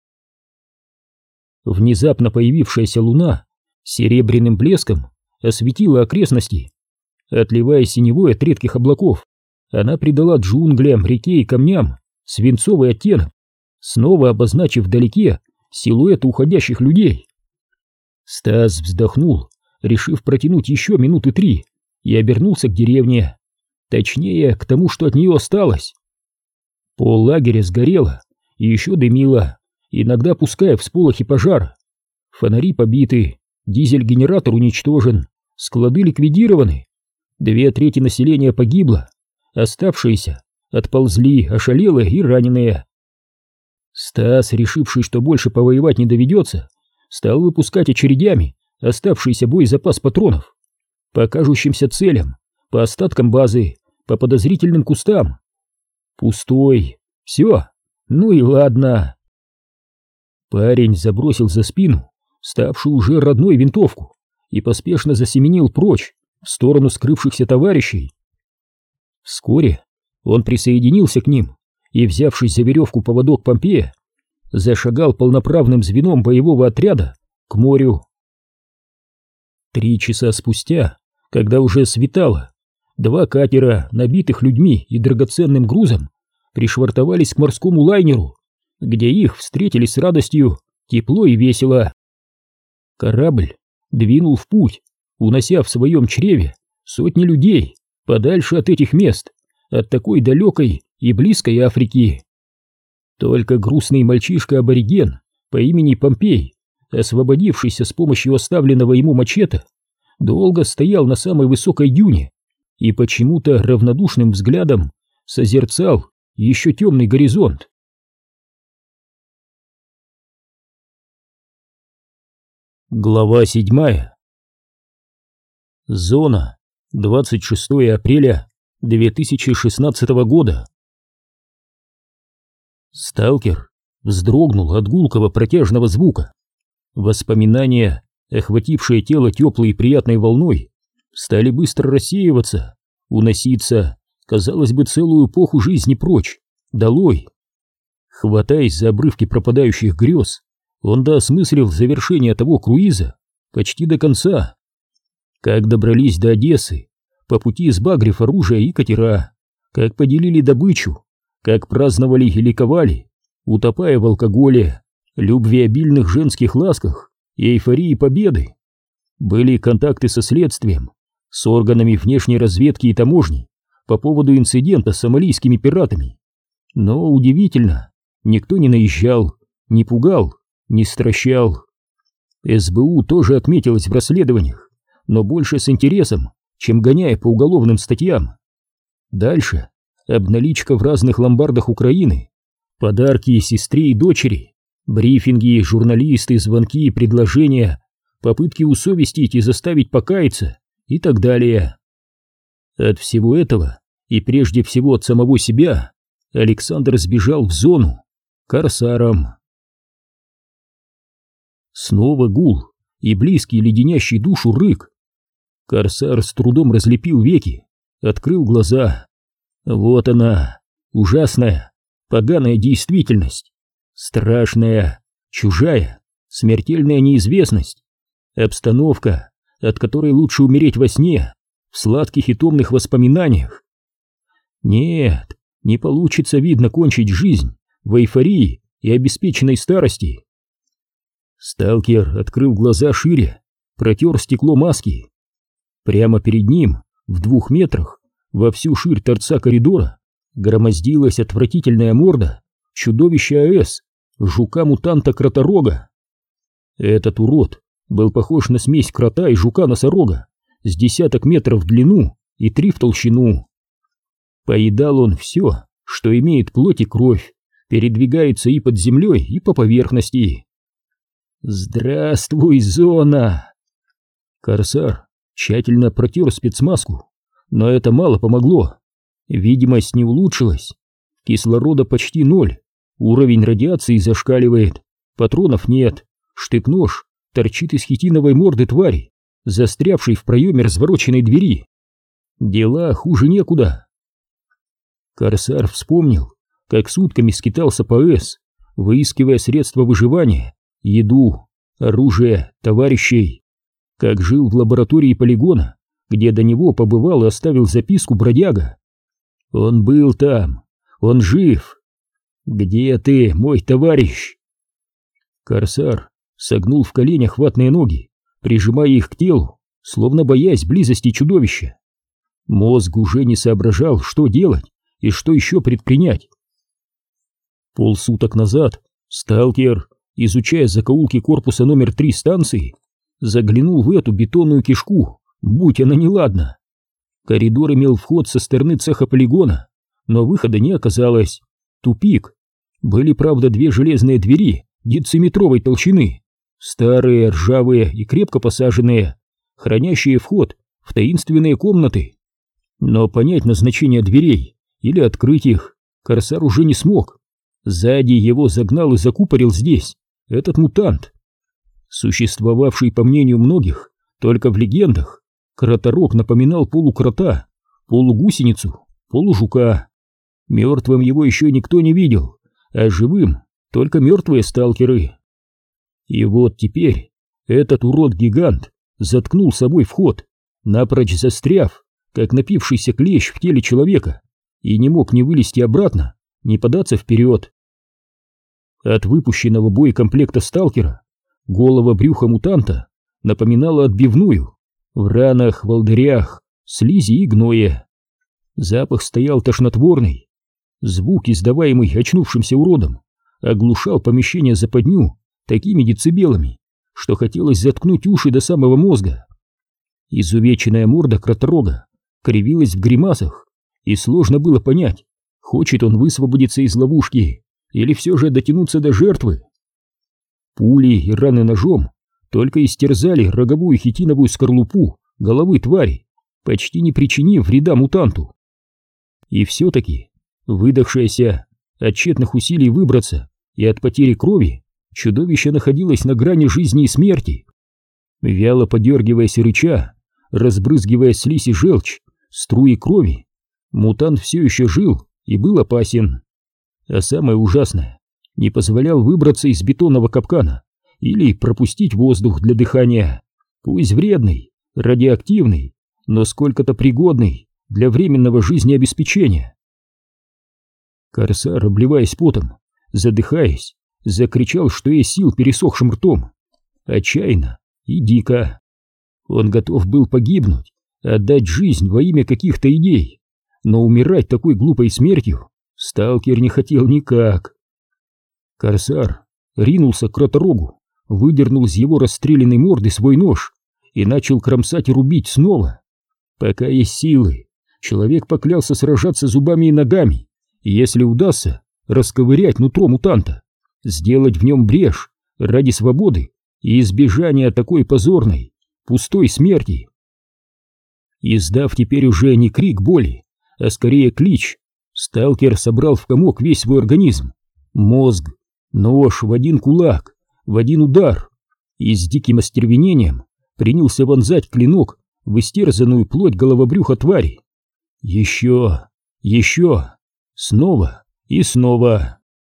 S1: Внезапно появившаяся луна серебряным блеском осветила окрестности. Отливая синевой от редких облаков, она придала джунглям, реке и камням свинцовый оттенок, снова обозначив вдалеке силуэты уходящих людей. Стас вздохнул, решив протянуть еще минуты три, и обернулся к деревне, точнее, к тому, что от нее осталось. Пол лагеря сгорело и еще дымило, иногда пуская всполохи пожара. Фонари побиты, дизель-генератор уничтожен, склады ликвидированы. Две трети населения погибло, оставшиеся отползли, ошалелые и раненые. Стас, решивший, что больше повоевать не доведется, стал выпускать очередями оставшийся боезапас патронов по кажущимся целям, по остаткам базы, по подозрительным кустам. Пустой. Все. Ну и ладно. Парень забросил за спину ставшую уже родной винтовку и поспешно засеменил прочь в сторону скрывшихся товарищей. Вскоре он присоединился к ним и, взявшись за веревку поводок Помпея, зашагал полноправным звеном боевого отряда к морю. Три часа спустя, когда уже светало, два катера, набитых людьми и драгоценным грузом, пришвартовались к морскому лайнеру, где их встретили с радостью, тепло и весело. Корабль двинул в путь, унося в своем чреве сотни людей подальше от этих мест, от такой далекой и близкой Африки. Только грустный мальчишка-абориген по имени Помпей, освободившийся с помощью оставленного ему мачете, долго стоял на самой высокой дюне и почему-то равнодушным взглядом созерцал еще темный горизонт. Глава седьмая. Зона. двадцать шестое апреля две тысячи шестнадцатого года. Сталкер вздрогнул от гулкого протяжного звука. Воспоминания, охватившие тело теплой и приятной волной, стали быстро рассеиваться, уноситься, казалось бы, целую эпоху жизни прочь, долой. Хватаясь за обрывки пропадающих грез, он доосмыслил завершение того круиза почти до конца. Как добрались до Одессы, по пути сбагрив оружие и катера, как поделили добычу, как праздновали и ликовали, утопая в алкоголе, любвеобильных женских ласках и эйфории победы. Были контакты со следствием, с органами внешней разведки и таможни по поводу инцидента с сомалийскими пиратами. Но удивительно, никто не наезжал, не пугал, не стращал. СБУ тоже отметилась в расследованиях, но больше с интересом, чем гоняя по уголовным статьям. Дальше обналичка в разных ломбардах Украины, подарки сестре и дочери, брифинги, журналисты, звонки, предложения, попытки усовестить и заставить покаяться и так далее. От всего этого, и прежде всего от самого себя, Александр сбежал в зону, корсаром. Снова гул и близкий леденящий душу рык. Корсар с трудом разлепил веки, открыл глаза. Вот она, ужасная, поганая действительность, страшная, чужая, смертельная неизвестность, обстановка, от которой лучше умереть во сне, в сладких и томных воспоминаниях. Нет, не получится, видно, кончить жизнь в эйфории и обеспеченной старости. Сталкер открыл глаза шире, протер стекло маски. Прямо перед ним, в двух метрах, во всю ширь торца коридора, громоздилась отвратительная морда чудовища АЭС, жука-мутанта-кроторога. Этот урод был похож на смесь крота и жука-носорога, с десяток метров в длину и три в толщину. Поедал он все, что имеет плоть и кровь, передвигается и под землей, и по поверхности. «Здравствуй, зона!» Корсар тщательно протер спецмаску, но это мало помогло. Видимость не улучшилась, кислорода почти ноль, уровень радиации зашкаливает, патронов нет, штык-нож торчит из хитиновой морды твари, застрявшей в проеме развороченной двери. Дела хуже некуда. Корсар вспомнил, как сутками скитался по АЭС, выискивая средства выживания, еду, оружие, товарищей, как жил в лаборатории полигона, где до него побывал и оставил записку бродяга. Он был там, он жив. Где ты, мой товарищ? Корсар согнул в коленях ватные ноги, прижимая их к телу, словно боясь близости чудовища. Мозг уже не соображал, что делать и что еще предпринять. Полсуток назад сталкер, изучая закоулки корпуса номер три станции, заглянул в эту бетонную кишку, будь она неладна. Коридор имел вход со стороны цеха полигона, но выхода не оказалось. Тупик. Были, правда, две железные двери дециметровой толщины, старые, ржавые и крепко посаженные, хранящие вход в таинственные комнаты. Но понять назначение дверей или открыть их корсар уже не смог. Сзади его загнал и закупорил здесь этот мутант, существовавший, по мнению многих, только в легендах. Кроторог напоминал полукрота, полугусеницу, полужука. Мертвым его еще никто не видел, а живым только мертвые сталкеры. И вот теперь этот урод-гигант заткнул собой вход, напрочь застряв, как напившийся клещ в теле человека, и не мог ни вылезти обратно, ни податься вперед. От выпущенного боекомплекта сталкера голова брюха мутанта напоминала отбивную, в ранах, волдырях, слизи и гное. Запах стоял тошнотворный. Звук, издаваемый очнувшимся уродом, оглушал помещение западню такими децибелами, что хотелось заткнуть уши до самого мозга. Изувеченная морда кроторога кривилась в гримасах, и сложно было понять, хочет он высвободиться из ловушки или все же дотянуться до жертвы. Пули и раны ножом только истерзали роговую хитиновую скорлупу головы твари, почти не причинив вреда мутанту. И все-таки, выдохшееся от тщетных усилий выбраться и от потери крови, чудовище находилось на грани жизни и смерти. Вяло подергиваясь и рыча, разбрызгивая слизь и желчь, струи крови, мутант все еще жил и был опасен. А самое ужасное, не позволял выбраться из бетонного капкана или пропустить воздух для дыхания, пусть вредный, радиоактивный, но сколько-то пригодный для временного жизнеобеспечения. Корсар, обливаясь потом, задыхаясь, закричал, что есть сил пересохшим ртом, отчаянно и дико. Он готов был погибнуть, отдать жизнь во имя каких-то идей, но умирать такой глупой смертью сталкер не хотел никак. Корсар ринулся к Роторогу, выдернул из его расстрелянной морды свой нож и начал кромсать и рубить снова. Пока есть силы, человек поклялся сражаться зубами и ногами, и если удастся расковырять нутро мутанта, сделать в нем брешь ради свободы и избежания такой позорной, пустой смерти. Издав теперь уже не крик боли, а скорее клич, сталкер собрал в комок весь свой организм, мозг, нож в один кулак, в один удар, и с диким остервенением принялся вонзать клинок в истерзанную плоть головобрюха твари. Еще, еще, снова и снова.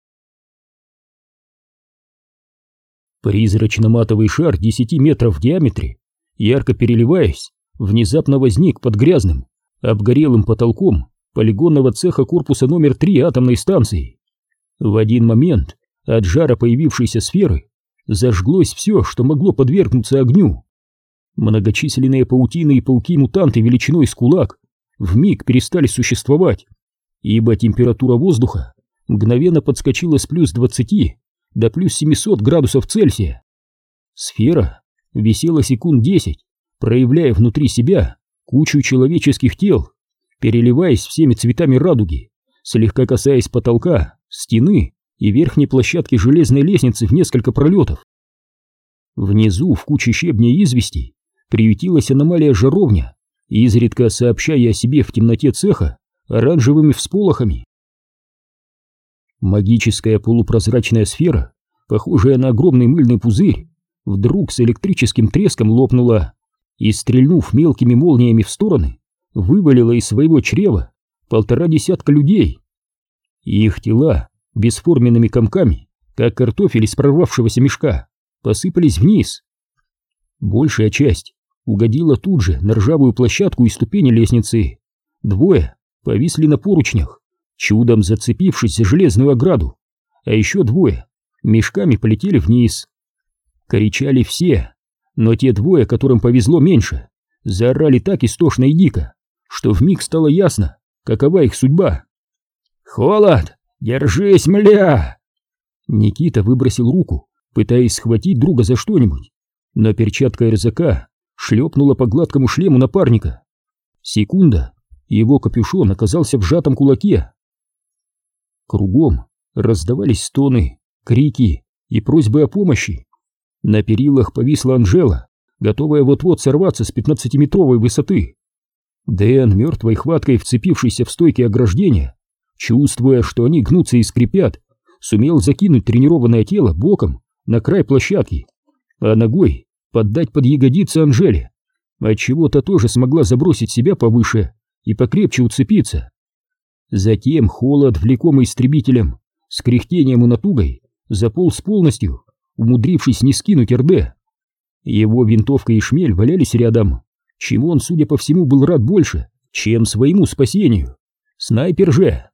S1: Призрачно-матовый шар десяти метров в диаметре, ярко переливаясь, внезапно возник под грязным, обгорелым потолком полигонного цеха корпуса номер три атомной станции. В один момент от жара появившейся сферы зажглось все, что могло подвергнуться огню. Многочисленные паутины и пауки-мутанты величиной с кулак вмиг перестали существовать, ибо температура воздуха мгновенно подскочила с плюс двадцати до плюс семисот градусов Цельсия. Сфера висела секунд десять, проявляя внутри себя кучу человеческих тел, переливаясь всеми цветами радуги, слегка касаясь потолка, стены и верхней площадки железной лестницы в несколько пролетов. Внизу, в куче щебня и извести, приютилась аномалия жаровня, изредка сообщая о себе в темноте цеха оранжевыми всполохами. Магическая полупрозрачная сфера, похожая на огромный мыльный пузырь, вдруг с электрическим треском лопнула и, стрельнув мелкими молниями в стороны, вывалила из своего чрева полтора десятка людей. Их тела бесформенными комками, как картофель из прорвавшегося мешка, посыпались вниз. Большая часть угодила тут же на ржавую площадку и ступени лестницы. Двое повисли на поручнях, чудом зацепившись за железную ограду, а еще двое мешками полетели вниз. Кричали все, но те двое, которым повезло меньше, заорали так истошно и дико, что вмиг стало ясно, какова их судьба. «Холод! Держись, мля!» Никита выбросил руку, пытаясь схватить друга за что-нибудь, но перчатка РЗК шлепнула по гладкому шлему напарника. Секунда, и его капюшон оказался в сжатом кулаке. Кругом раздавались стоны, крики и просьбы о помощи. На перилах повисла Анжела, готовая вот-вот сорваться с пятнадцатиметровой высоты. Дэн, мертвой хваткой вцепившийся в стойки ограждения, чувствуя, что они гнутся и скрипят, сумел закинуть тренированное тело боком на край площадки, а ногой поддать под ягодицы Анжеле, отчего-то тоже смогла забросить себя повыше и покрепче уцепиться. Затем холод, влекомый истребителем, с кряхтением и натугой, заполз полностью, умудрившись не скинуть РД. Его винтовка и шмель валялись рядом, чему он, судя по всему, был рад больше, чем своему спасению. Снайпер же!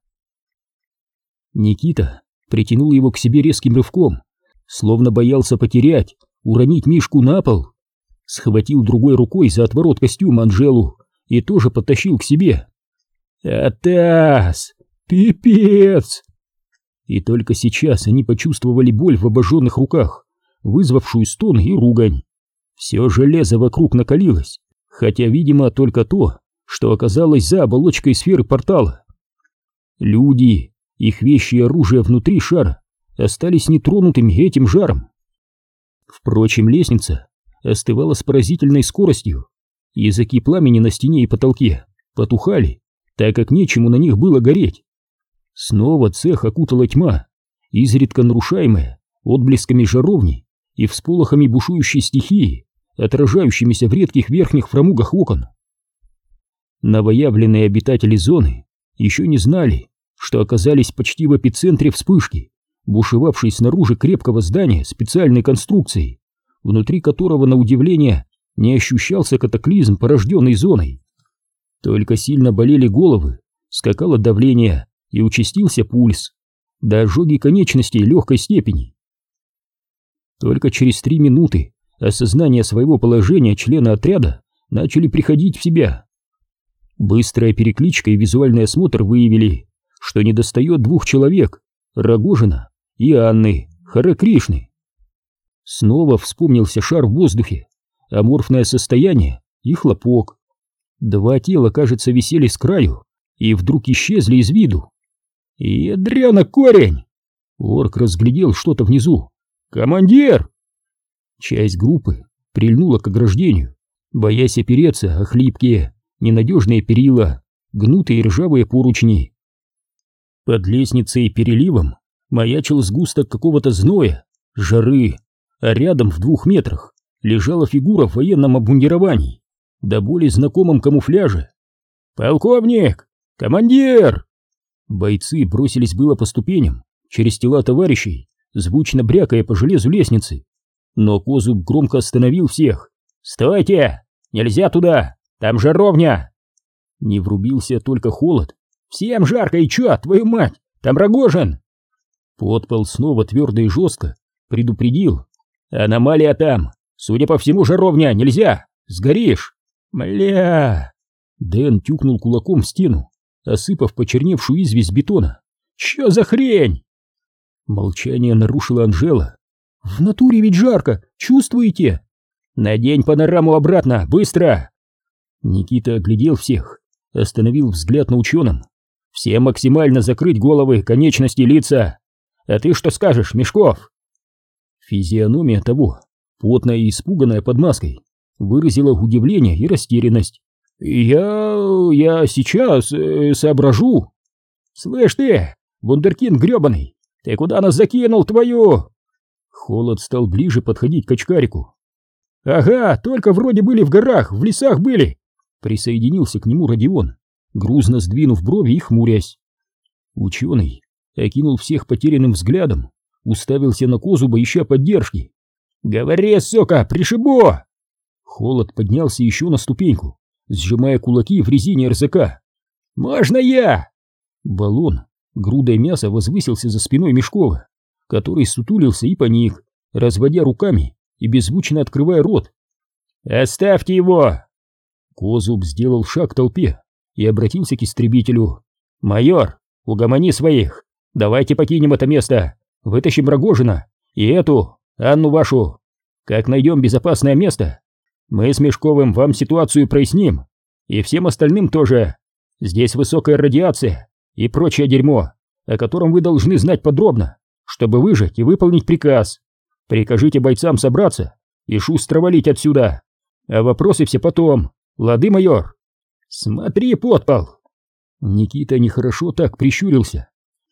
S1: Никита притянул его к себе резким рывком, словно боялся потерять, уронить Мишку на пол. Схватил другой рукой за отворот костюма Анжелу и тоже подтащил к себе. «Атас! Пипец!» И только сейчас они почувствовали боль в обожженных руках, вызвавшую стоны и ругань. Все железо вокруг накалилось, хотя, видимо, только то, что оказалось за оболочкой сферы портала. Люди, их вещи и оружие внутри шара остались нетронутыми этим жаром. Впрочем, лестница остывала с поразительной скоростью. Языки пламени на стене и потолке потухали, так как нечему на них было гореть. Снова цех окутала тьма, изредка нарушаемая отблесками жаровни и всполохами бушующей стихии, отражающимися в редких верхних фрамугах окон. Новоявленные обитатели зоны еще не знали, что оказались почти в эпицентре вспышки, бушевавшей снаружи крепкого здания специальной конструкции, внутри которого, на удивление, не ощущался катаклизм, порожденный зоной. Только сильно болели головы, скакало давление и участился пульс, до ожоги конечностей легкой степени. Только через три минуты осознания своего положения члены отряда начали приходить в себя. Быстрая перекличка и визуальный осмотр выявили, что недостает двух человек — Рогожина и Анны Харе Кришны. Снова вспомнился шар в воздухе, аморфное состояние и хлопок. Два тела, кажется, висели с краю и вдруг исчезли из виду. «Ядрёна корень!» Орк разглядел что-то внизу. «Командир!» Часть группы прильнула к ограждению, боясь опереться о хлипкие, ненадежные перила, гнутые ржавые поручни. Под лестницей и переливом маячил сгусток какого-то зноя, жары, а рядом в двух метрах лежала фигура в военном обмундировании, до боли знакомом камуфляже. «Полковник! Командир!» Бойцы бросились было по ступеням, через тела товарищей, звучно брякая по железу лестницы. Но Козуб громко остановил всех. «Стойте! Нельзя туда! Там жаровня!» Не врубился только Холод. «Всем жарко, и чё, твою мать? Там Рогожин!» Подпол снова твердо и жестко предупредил. «Аномалия там! Судя по всему, жаровня! Нельзя! Сгоришь!» «Мля!» Дэн тюкнул кулаком в стену, осыпав почерневшую известь бетона. «Чё за хрень?» Молчание нарушила Анжела. «В натуре ведь жарко, чувствуете?» «Надень панораму обратно, быстро!» Никита оглядел всех, остановил взгляд на ученом. «Все максимально закрыть головы, конечности, лица! А ты что скажешь, Мешков?» Физиономия того, потная и испуганная под маской, выразила удивление и растерянность. «Я... я сейчас э, соображу». «Слышь ты, вундеркинд гребаный, ты куда нас закинул, твою?» Холод стал ближе подходить к очкарику. «Ага, только вроде были в горах, в лесах были!» Присоединился к нему Родион, грузно сдвинув брови и хмурясь. Ученый окинул всех потерянным взглядом, уставился на Козуба, ища поддержки. «Говори, сука, пришибу!» Холод поднялся еще на ступеньку, сжимая кулаки в резине РЗК. «Можно я?» Баллон грудой мяса возвысился за спиной Мешкова, который сутулился и поник, разводя руками и беззвучно открывая рот. «Оставьте его!» Козуб сделал шаг к толпе и обратился к истребителю. «Майор, угомони своих! Давайте покинем это место! Вытащим Рогожина и эту, Анну вашу! Как найдем безопасное место, мы с Мешковым вам ситуацию проясним, и всем остальным тоже. Здесь высокая радиация и прочее дерьмо, о котором вы должны знать подробно, чтобы выжить и выполнить приказ. Прикажите бойцам собраться и шустро валить отсюда, а вопросы все потом. Лады, майор?» «Смотри, подпол!» Никита нехорошо так прищурился.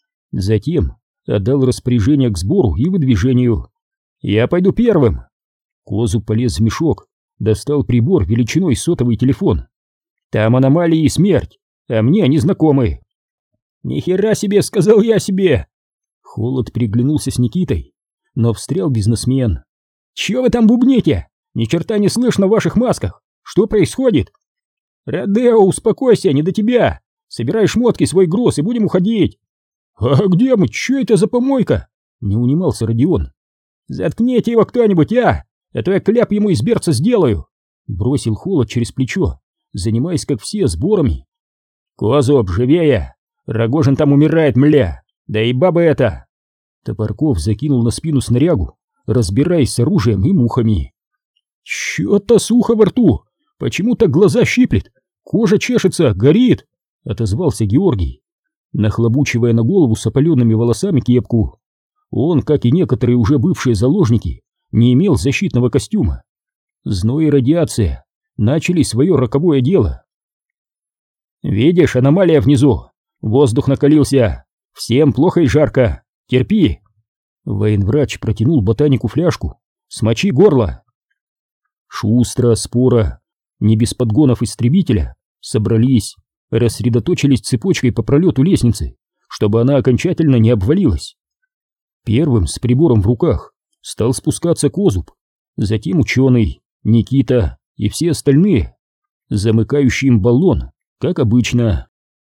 S1: Затем отдал распоряжение к сбору и выдвижению. «Я пойду первым!» Козуб полез в мешок, достал прибор величиной сотовый телефон. «Там аномалии и смерть, а мне они знакомы!» «Ни хера себе, сказал я себе!» Холод приглянулся с Никитой, но встрял бизнесмен. «Чё вы там бубните? Ни черта не слышно в ваших масках! Что происходит?» «Родео, успокойся, не до тебя! Собирай шмотки, свой груз и будем уходить!» «А где мы? Чё это за помойка?» Не унимался Родион. «Заткните его кто-нибудь, а! А то я кляп ему из берца сделаю!» Бросил Холод через плечо, занимаясь, как все, сборами. «Козуб, живее! Рогожин там умирает, мля! Да и баба эта!» Топорков закинул на спину снарягу, разбираясь с оружием и мухами. «Чё-то сухо во рту! Почему так глаза щиплет? кожа чешется, горит!» — отозвался Георгий, нахлобучивая на голову с опаленными волосами кепку. Он, как и некоторые уже бывшие заложники, не имел защитного костюма. Зной и радиация начали свое роковое дело. «Видишь, аномалия внизу, воздух накалился, всем плохо и жарко, терпи!» Военврач протянул ботанику фляжку. «Смочи горло!» Шустро, споро, не без подгонов истребителя, собрались, рассредоточились цепочкой по пролету лестницы, чтобы она окончательно не обвалилась. Первым с прибором в руках стал спускаться Козуб, затем ученый, Никита и все остальные, замыкающий им баллон, как обычно.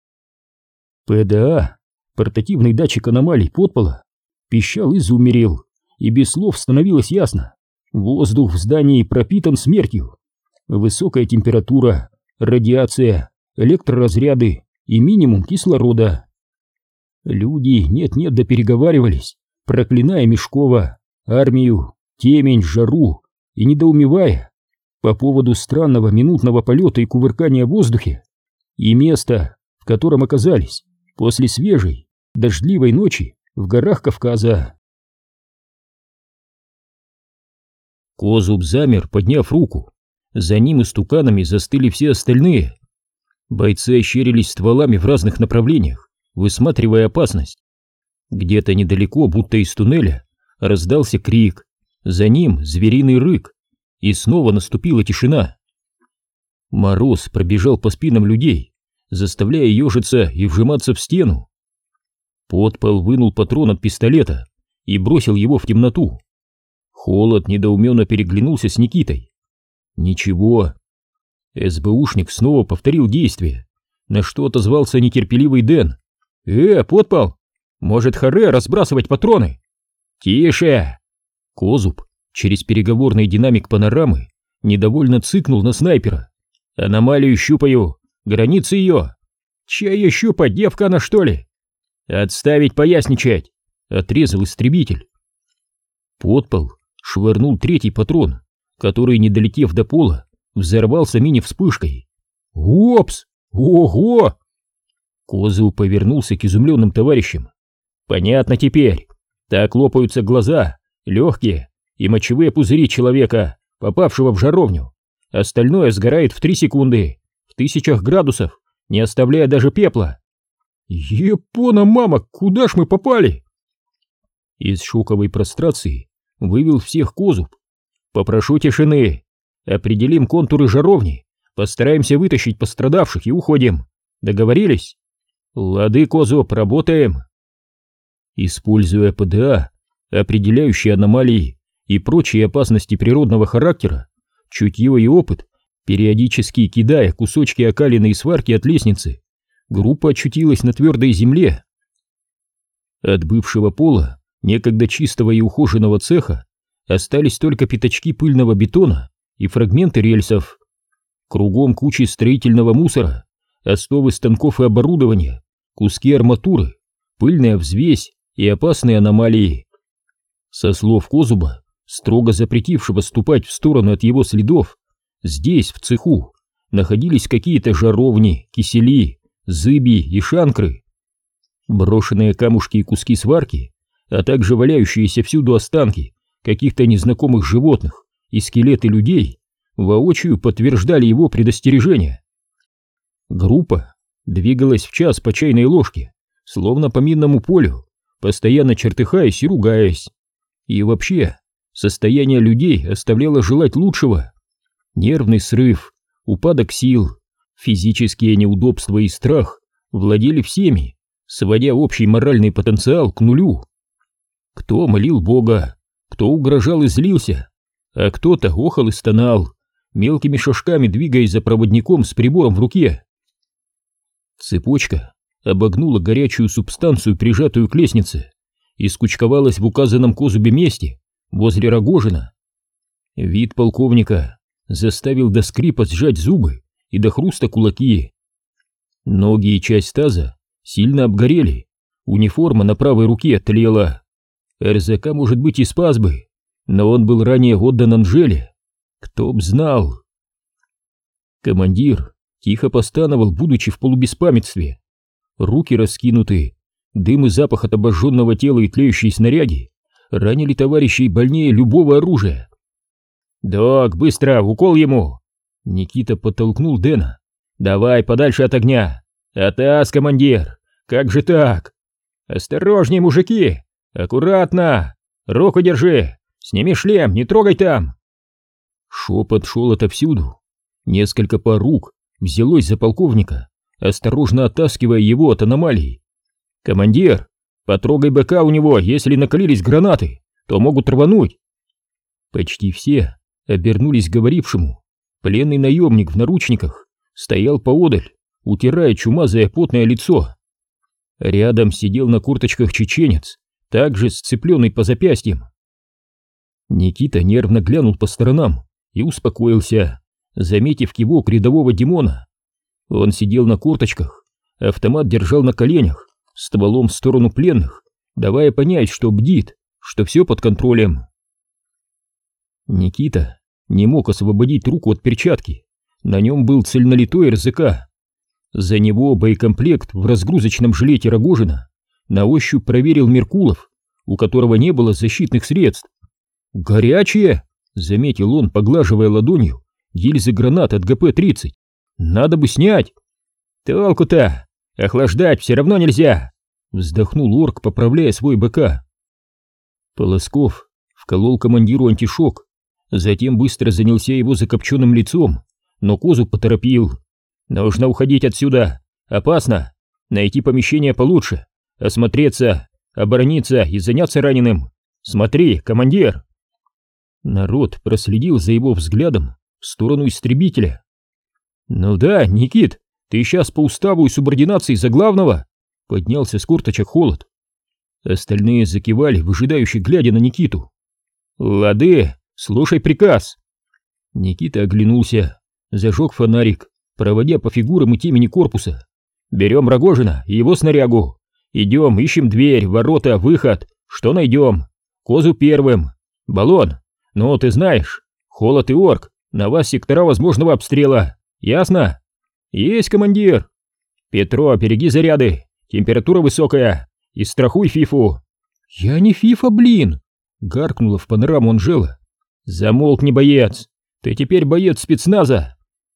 S1: ПДА, портативный датчик аномалий подпола, пищал и зумерил, и без слов становилось ясно: воздух в здании пропитан смертью. Высокая температура, радиация, электроразряды и минимум кислорода. Люди нет-нет да переговаривались, проклиная Мешкова, армию, темень, жару и недоумевая по поводу странного минутного полета и кувыркания в воздухе и места, в котором оказались после свежей, дождливой ночи в горах Кавказа. Козуб замер, подняв руку. За ним истуканами застыли все остальные. Бойцы ощерились стволами в разных направлениях, высматривая опасность. Где-то недалеко, будто из туннеля, раздался крик, за ним звериный рык, и снова наступила тишина. Мороз пробежал по спинам людей, заставляя ежиться и вжиматься в стену. Подпол вынул патрон от пистолета и бросил его в темноту. Холод недоуменно переглянулся с Никитой. Ничего. СБУшник снова повторил действие, на что отозвался нетерпеливый Дэн. «Э, подпол, может, харе разбрасывать патроны?» «Тише!» Козуб через переговорный динамик панорамы недовольно цыкнул на снайпера. «Аномалию щупаю, границы ее!» «Чья ее щупать, девка она, что ли?» «Отставить поясничать!» — отрезал истребитель. Подпол швырнул третий патрон, который, не долетев до пола, взорвался мини-вспышкой. «Опс! Ого!» Козуб повернулся к изумленным товарищам. «Понятно теперь. Так лопаются глаза, легкие и мочевые пузыри человека, попавшего в жаровню. Остальное сгорает в три секунды, в тысячах градусов, не оставляя даже пепла». «Япона, мама, куда ж мы попали?» Из шоковой прострации вывел всех Козуб. «Попрошу тишины. Определим контуры жаровни, постараемся вытащить пострадавших и уходим. Договорились?» «Лады, Козуб, работаем!» Используя ПДА, определяющие аномалии и прочие опасности природного характера, чутье и опыт, периодически кидая кусочки окалины и сварки от лестницы, группа очутилась на твердой земле. От бывшего пола, некогда чистого и ухоженного цеха, остались только пятачки пыльного бетона и фрагменты рельсов. Кругом кучи строительного мусора, остовы станков и оборудования, куски арматуры, пыльная взвесь и опасные аномалии. Со слов Козуба, строго запретившего ступать в сторону от его следов, здесь, в цеху, находились какие-то жаровни, кисели, зыби и шанкры. Брошенные камушки и куски сварки, а также валяющиеся всюду останки каких-то незнакомых животных и скелеты людей воочию подтверждали его предостережение. Группа двигалась в час по чайной ложке, словно по минному полю, постоянно чертыхаясь и ругаясь. И вообще, состояние людей оставляло желать лучшего. Нервный срыв, упадок сил, физические неудобства и страх владели всеми, сводя общий моральный потенциал к нулю. Кто молил Бога, кто угрожал и злился, а кто-то охал и стонал, мелкими шажками двигаясь за проводником с прибором в руке. Цепочка обогнула горячую субстанцию, прижатую к лестнице, и скучковалась в указанном Козубе месте, возле Рогожина. Вид полковника заставил до скрипа сжать зубы и до хруста кулаки. Ноги и часть таза сильно обгорели, униформа на правой руке тлела. РЗК, может быть, и спас бы, но он был ранее отдан Анжеле. Кто б знал. Командир тихо постановал, будучи в полубеспамятстве. Руки раскинуты, дым и запах от обожженного тела и тлеющей снаряги ранили товарищей больнее любого оружия. «Док, быстро, укол ему!» Никита подтолкнул Дэна. «Давай, подальше от огня!» «Атас, командир! Как же так?» «Осторожней, мужики! Аккуратно! Руку держи! Сними шлем, не трогай там!» Шепот шел отовсюду. Несколько пар рук взялось за полковника, осторожно оттаскивая его от аномалии. «Командир, потрогай БК у него, если накалились гранаты, то могут рвануть!» Почти все обернулись к говорившему. Пленный наемник в наручниках стоял поодаль, утирая чумазое потное лицо. Рядом сидел на корточках чеченец, также сцепленный по запястьям. Никита нервно глянул по сторонам и успокоился, заметив кивок рядового Димона. Он сидел на корточках, автомат держал на коленях, стволом в сторону пленных, давая понять, что бдит, что все под контролем. Никита не мог освободить руку от перчатки, на нем был цельнолитой эр зэ ка. За него боекомплект в разгрузочном жилете Рогожина на ощупь проверил Меркулов, у которого не было защитных средств. «Горячие!» — заметил он, поглаживая ладонью гильзы гранат от гэ пэ тридцать. «Надо бы снять!» «Толку-то! Охлаждать все равно нельзя!» — вздохнул орк, поправляя свой бэ ка. Полосков вколол командиру антишок, затем быстро занялся его закопченным лицом, но Козу поторопил. «Нужно уходить отсюда! Опасно! Найти помещение получше, осмотреться, оборониться и заняться раненым! Смотри, командир!» Народ проследил за его взглядом в сторону истребителя. «Ну да, Никит, ты сейчас по уставу и субординации за главного!» Поднялся с корточек Холод. Остальные закивали, выжидающе глядя на Никиту. «Лады, слушай приказ!» Никита оглянулся, зажег фонарик, проводя по фигурам и темени корпуса. «Берем Рогожина и его снарягу. Идем, ищем дверь, ворота, выход. Что найдем? Козу первым. Баллон. Ну, ты знаешь, Холод и орк, на вас сектора возможного обстрела. Ясно?» «Есть, командир!» «Петро, береги заряды. Температура высокая. И страхуй Фифу». «Я не Фифа, блин!» — гаркнула в панораму Анжела. «Замолкни, боец. Ты теперь боец спецназа».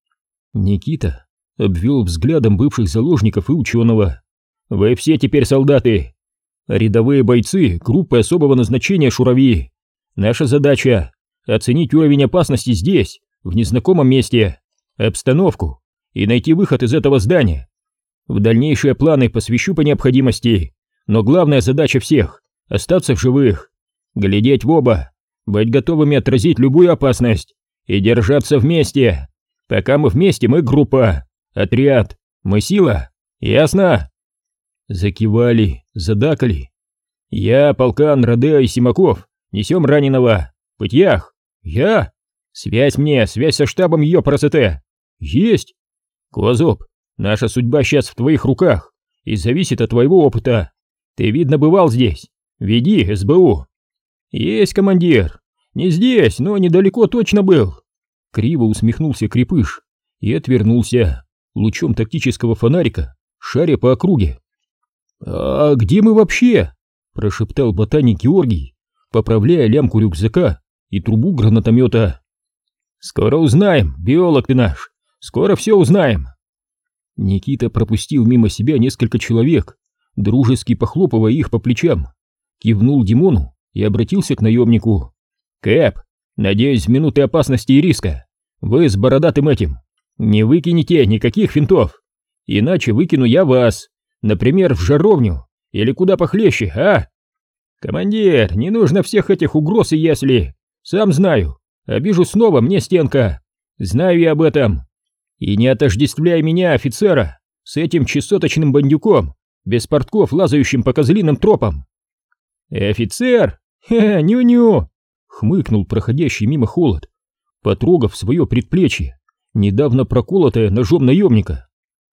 S1: Никита обвел взглядом бывших заложников и ученого. «Вы все теперь солдаты. Рядовые бойцы группы особого назначения «Шурави». Наша задача — оценить уровень опасности здесь, в незнакомом месте, обстановку и найти выход из этого здания. В дальнейшие планы посвящу по необходимости, но главная задача всех — остаться в живых, глядеть в оба, быть готовыми отразить любую опасность и держаться вместе. Пока мы вместе, мы группа, отряд, мы сила, ясно?» Закивали, задакали. «Я, полкан, Радео и Симаков, несем раненого. Пытьях, я. Связь мне, связь со штабом ее ПРСТ. Есть. Козуб, наша судьба сейчас в твоих руках и зависит от твоего опыта. Ты, видно, бывал здесь. Веди эс бэ у». «Есть, командир. Не здесь, но недалеко точно был». Криво усмехнулся Крепыш и отвернулся, лучом тактического фонарика шаря по округе. «А где мы вообще?» — прошептал ботаник Георгий, поправляя лямку рюкзака и трубу гранатомета. «Скоро узнаем, биолог ты наш, скоро все узнаем». Никита пропустил мимо себя несколько человек, дружески похлопывая их по плечам, кивнул Димону и обратился к наемнику. «Кэп, надеюсь, в минуты опасности и риска вы с бородатым этим не выкинете никаких финтов, иначе выкину я вас, например, в жаровню или куда похлеще, а? Командир, не нужно всех этих угроз и ясли, сам знаю, обижу снова мне стенка, знаю я об этом. И не отождествляй меня, офицера, с этим чесоточным бандюком, без портков, лазающим по козлиным тропам». «Офицер? Ха, ню-ню!» — хмыкнул проходящий мимо Холод, потрогав свое предплечье, недавно проколотое ножом наемника.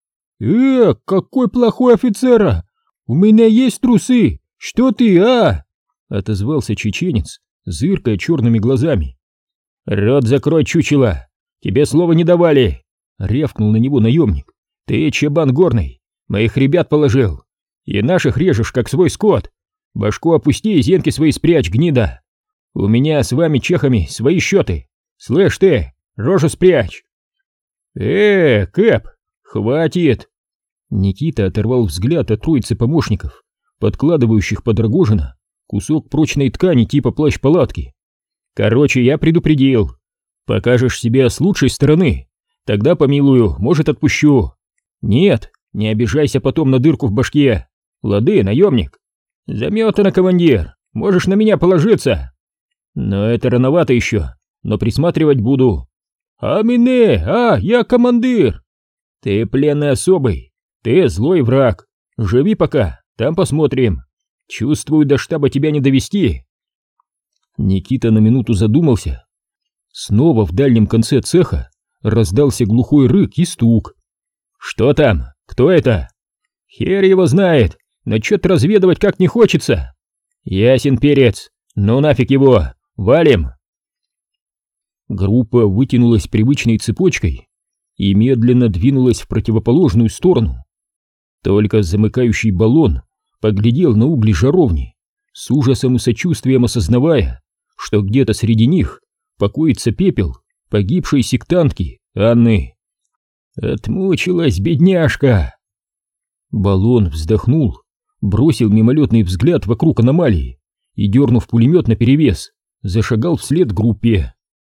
S1: «Э, какой плохой офицера! У меня есть трусы! Что ты, а?» — отозвался чеченец, зыркая черными глазами. «Рот закрой, чучело! Тебе слова не давали! — рявкнул на него наемник. «Ты чабан горный, моих ребят положил, и наших режешь, как свой скот. Башку опусти и зенки свои спрячь, гнида. У меня с вами, чехами, свои счеты. Слышь ты, рожу спрячь!» «Э, Кэп, хватит!» Никита оторвал взгляд от троицы помощников, подкладывающих под Рогожина кусок прочной ткани типа плащ-палатки. «Короче, я предупредил. Покажешь себя с лучшей стороны, тогда помилую, может, отпущу. Нет, не обижайся потом на дырку в башке. Лады, наемник? Заметано, командир, можешь на меня положиться. Но это рановато еще, но присматривать буду. А мине, а, я командир. Ты пленный особый, ты злой враг. Живи пока, там посмотрим. Чувствую, до штаба тебя не довести». Никита на минуту задумался. Снова в дальнем конце цеха раздался глухой рык и стук. «Что там? Кто это?» «Хер его знает, но чё-то разведывать как не хочется». «Ясен перец, ну нафиг его, валим!» Группа вытянулась привычной цепочкой и медленно двинулась в противоположную сторону. Только замыкающий баллон поглядел на угли жаровни, с ужасом и сочувствием осознавая, что где-то среди них покоится пепел погибшей сектантки Анны. «Отмучилась, бедняжка!» Баллон вздохнул, бросил мимолетный взгляд вокруг аномалии и, дернув пулемет наперевес, зашагал вслед группе.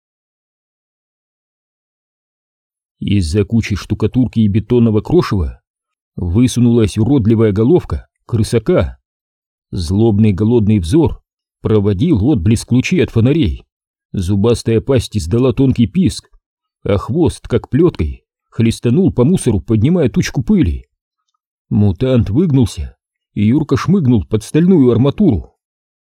S1: Из-за кучи штукатурки и бетонного крошева высунулась уродливая головка крысака. Злобный голодный взор проводил отблеск лучей от фонарей. Зубастая пасть издала тонкий писк, а хвост, как плеткой, хлестанул по мусору, поднимая тучку пыли. Мутант выгнулся, и Юрка шмыгнул под стальную арматуру.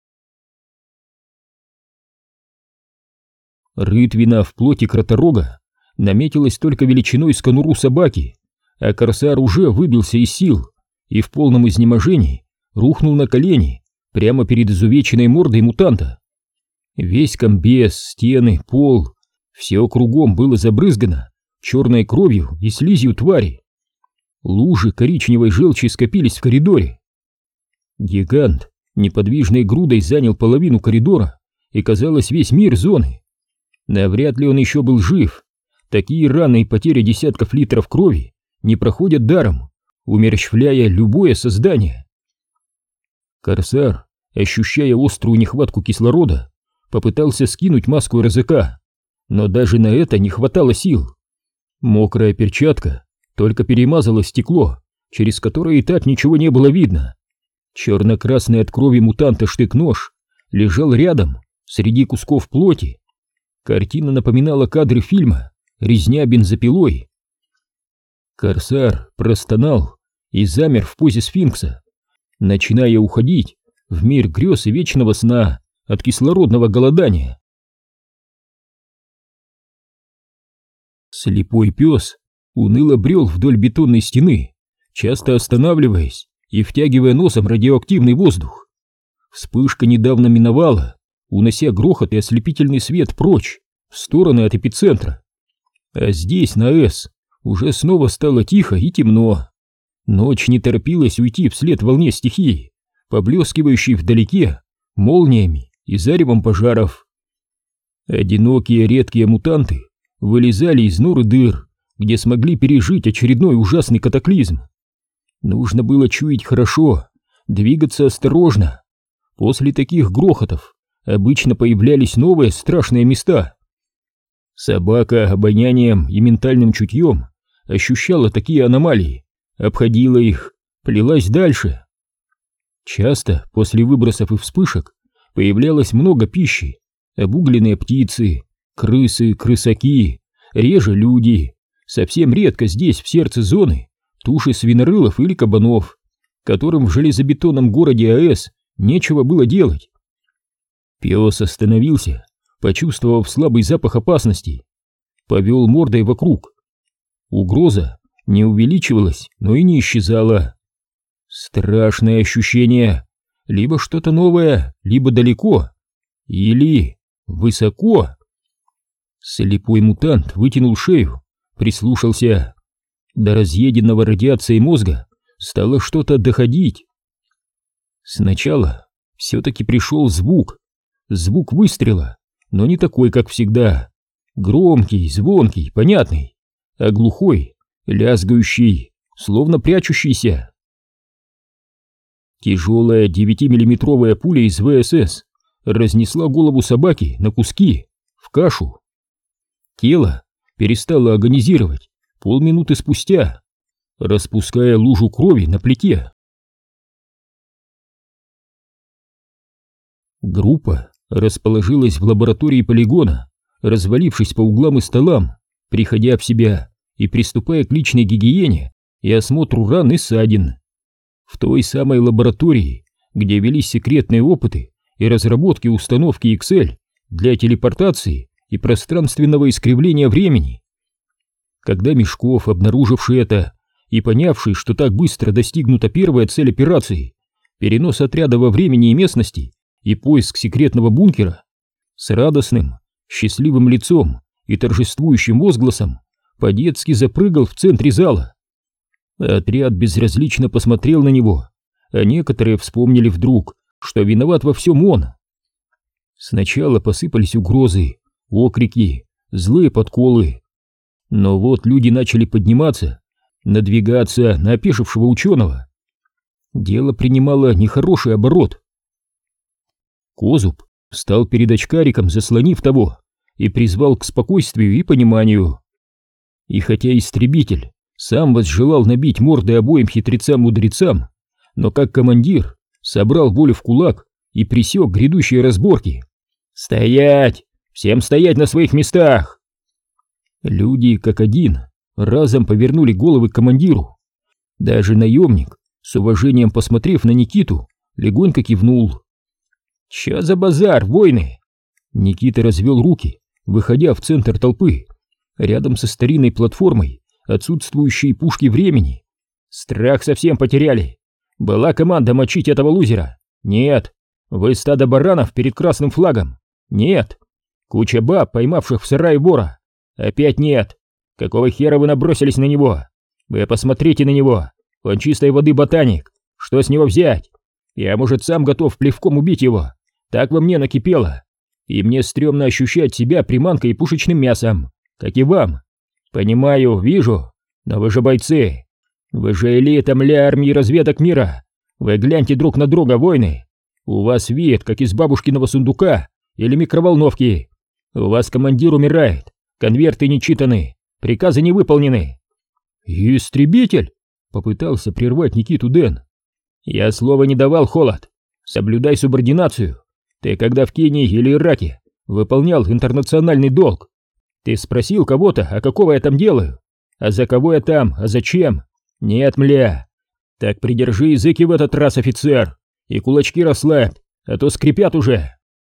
S1: Рытвина в плоти кроторога наметилась только величиной с конуру собаки, а корсар уже выбился из сил и в полном изнеможении рухнул на колени прямо перед изувеченной мордой мутанта. Весь комбез, стены, пол, все кругом было забрызгано черной кровью и слизью твари. Лужи коричневой желчи скопились в коридоре. Гигант неподвижной грудой занял половину коридора и, казалось, весь мир зоны. Навряд ли он еще был жив. Такие раны и потеря десятков литров крови не проходят даром, умерщвляя любое создание. Корсар, ощущая острую нехватку кислорода, попытался скинуть маску РЗК, но даже на это не хватало сил. Мокрая перчатка только перемазала стекло, через которое и так ничего не было видно. Черно-красный от крови мутанта штык-нож лежал рядом, среди кусков плоти. Картина напоминала кадры фильма «Резня бензопилой». Корсар простонал и замер в позе сфинкса, начиная уходить в мир грез и вечного сна от кислородного голодания. Слепой пес уныло брел вдоль бетонной стены, часто останавливаясь и втягивая носом радиоактивный воздух. Вспышка недавно миновала, унося грохот и ослепительный свет прочь, в стороны от эпицентра. А здесь, на С, уже снова стало тихо и темно. Ночь не торопилась уйти вслед волне стихии, поблескивающей вдалеке молниями и заревом пожаров. Одинокие редкие мутанты вылезали из нор и дыр, где смогли пережить очередной ужасный катаклизм. Нужно было чуять хорошо, двигаться осторожно. После таких грохотов обычно появлялись новые страшные места. Собака обонянием и ментальным чутьем ощущала такие аномалии, обходила их, плелась дальше. Часто после выбросов и вспышек появлялось много пищи: обугленные птицы, крысы, крысаки, реже люди. Совсем редко здесь, в сердце зоны, туши свинорылов или кабанов, которым в железобетонном городе АЭС нечего было делать. Пес остановился, почувствовав слабый запах опасности, повел мордой вокруг. Угроза не увеличивалась, но и не исчезала. Страшное ощущение: либо что-то новое, либо далеко, или высоко. Слепой мутант вытянул шею, прислушался. До разъеденного радиацией мозга стало что-то доходить. Сначала все-таки пришел звук. Звук выстрела, но не такой, как всегда. Громкий, звонкий, понятный, а глухой, лязгающий, словно прячущийся. Тяжелая девятимиллиметровая пуля из ВСС разнесла голову собаки на куски, в кашу. Тело перестало агонизировать полминуты спустя, распуская лужу крови на плите. Группа расположилась в лаборатории полигона, развалившись по углам и столам, приходя в себя и приступая к личной гигиене и осмотру ран и ссадин. В той самой лаборатории, где велись секретные опыты и разработки установки икс эль для телепортации и пространственного искривления времени. Когда Мешков, обнаруживший это и понявший, что так быстро достигнута первая цель операции, перенос отряда во времени и местности и поиск секретного бункера, с радостным, счастливым лицом и торжествующим возгласом по-детски запрыгал в центре зала. Отряд безразлично посмотрел на него, а некоторые вспомнили вдруг, что виноват во всем он. Сначала посыпались угрозы, окрики, злые подколы. Но вот люди начали подниматься, надвигаться на опешившего ученого. Дело принимало нехороший оборот. Козуб встал перед очкариком, заслонив того, и призвал к спокойствию и пониманию. И хотя истребитель сам возжелал набить морды обоим хитрецам-мудрецам, но как командир собрал волю в кулак и пресек грядущие разборки. «Стоять! Всем стоять на своих местах!» Люди, как один, разом повернули головы к командиру. Даже наемник, с уважением посмотрев на Никиту, легонько кивнул. «Чё за базар, воины?» Никита развел руки, выходя в центр толпы, рядом со старинной платформой отсутствующей пушки времени. «Страх совсем потеряли. Была команда мочить этого лузера? Нет. Вы стадо баранов перед красным флагом? Нет. Куча баб, поймавших в сарае вора? Опять нет. Какого хера вы набросились на него? Вы посмотрите на него. Он чистой воды ботаник. Что с него взять? Я, может, сам готов плевком убить его. Так во мне накипело. И мне стрёмно ощущать себя приманкой и пушечным мясом, как и вам. Понимаю, вижу, но вы же бойцы. Вы же элита, мля, армии разведок мира. Вы гляньте друг на друга, воины. У вас вид, как из бабушкиного сундука или микроволновки. У вас командир умирает, конверты не читаны, приказы не выполнены. «Истребитель!» — попытался прервать Никиту Дэн. «Я слова не давал, Холод. Соблюдай субординацию. Ты когда в Кении или Ираке выполнял интернациональный долг? Ты спросил кого-то, а какого я там делаю? А за кого я там, а зачем? Нет, мля. Так придержи языки в этот раз, офицер, и кулачки расслабь, а то скрипят уже».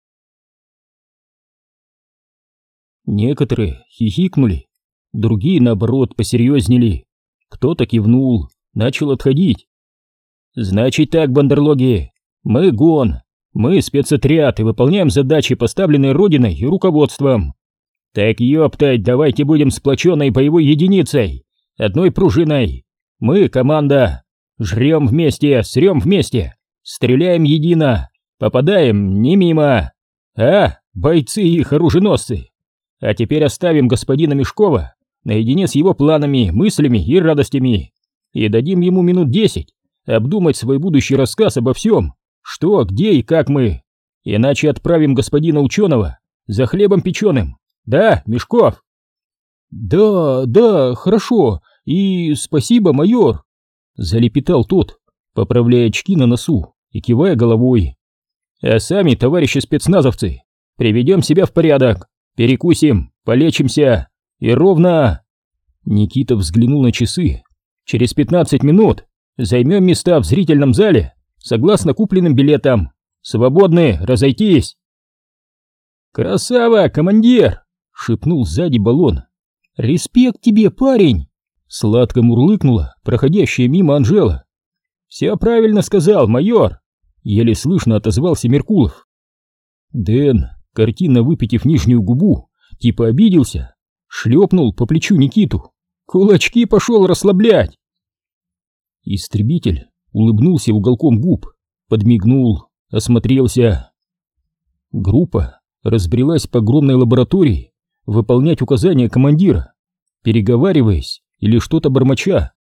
S1: Некоторые хихикнули, другие, наоборот, посерьезнели. Кто-то кивнул, начал отходить. «Значит так, бандерлоги, мы ГОН, мы спецотряд и выполняем задачи, поставленные Родиной и руководством. Так ёптать, давайте будем сплоченной боевой единицей, одной пружиной. Мы команда, жрем вместе, срем вместе, стреляем едино, попадаем не мимо. А, бойцы их оруженосцы. А теперь оставим господина Мешкова наедине с его планами, мыслями и радостями и дадим ему минут десять обдумать свой будущий рассказ обо всем, что, где и как мы. Иначе отправим господина ученого за хлебом печеным. Да, Мешков?» «Да, да, хорошо, и спасибо, майор», — залепетал тот, поправляя очки на носу и кивая головой. «А сами, товарищи спецназовцы, приведем себя в порядок, перекусим, полечимся и ровно...» Никита взглянул на часы. «Через пятнадцать минут займем места в зрительном зале согласно купленным билетам. Свободны, разойтись!» «Красава, командир!» — шепнул сзади Баллон. «Респект тебе, парень!» — сладко мурлыкнула проходящая мимо Анжела. «Все правильно сказал, майор!» — еле слышно отозвался Меркулов. Дэн, картинно выпитив нижнюю губу, типа обиделся, шлепнул по плечу Никиту. Кулачки пошел расслаблять. Истребитель улыбнулся уголком губ, подмигнул, осмотрелся. Группа разбрелась по огромной лаборатории выполнять указания командира, переговариваясь или что-то бормоча.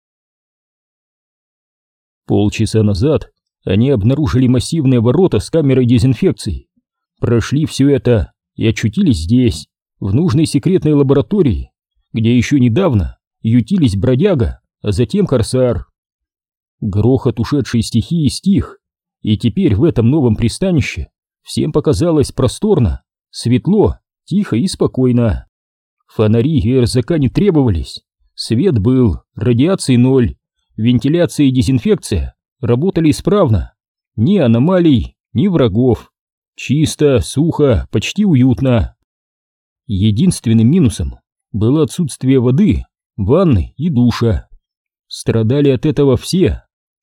S1: Полчаса назад они обнаружили массивные ворота с камерой дезинфекции, прошли все это и очутились здесь, в нужной секретной лаборатории, где еще недавно ютились бродяга, а затем корсар. Грохот ушедшей стихии стих, и теперь в этом новом пристанище всем показалось просторно, светло, тихо и спокойно. Фонари и РЗК не требовались, свет был, радиации ноль, вентиляция и дезинфекция работали исправно, ни аномалий, ни врагов. Чисто, сухо, почти уютно. Единственным минусом было отсутствие воды, ванны и душа. Страдали от этого все.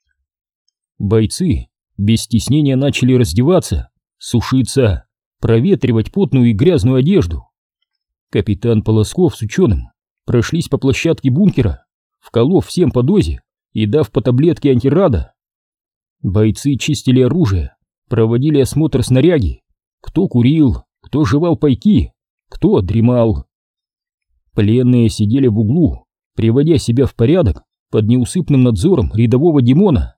S1: Бойцы без стеснения начали раздеваться, сушиться, проветривать потную и грязную одежду. Капитан Полосков с ученым прошлись по площадке бункера, вколов всем по дозе и дав по таблетке антирада. Бойцы чистили оружие, проводили осмотр снаряги, кто курил, кто жевал пайки, кто дремал. Пленные сидели в углу, приводя себя в порядок под неусыпным надзором рядового Димона.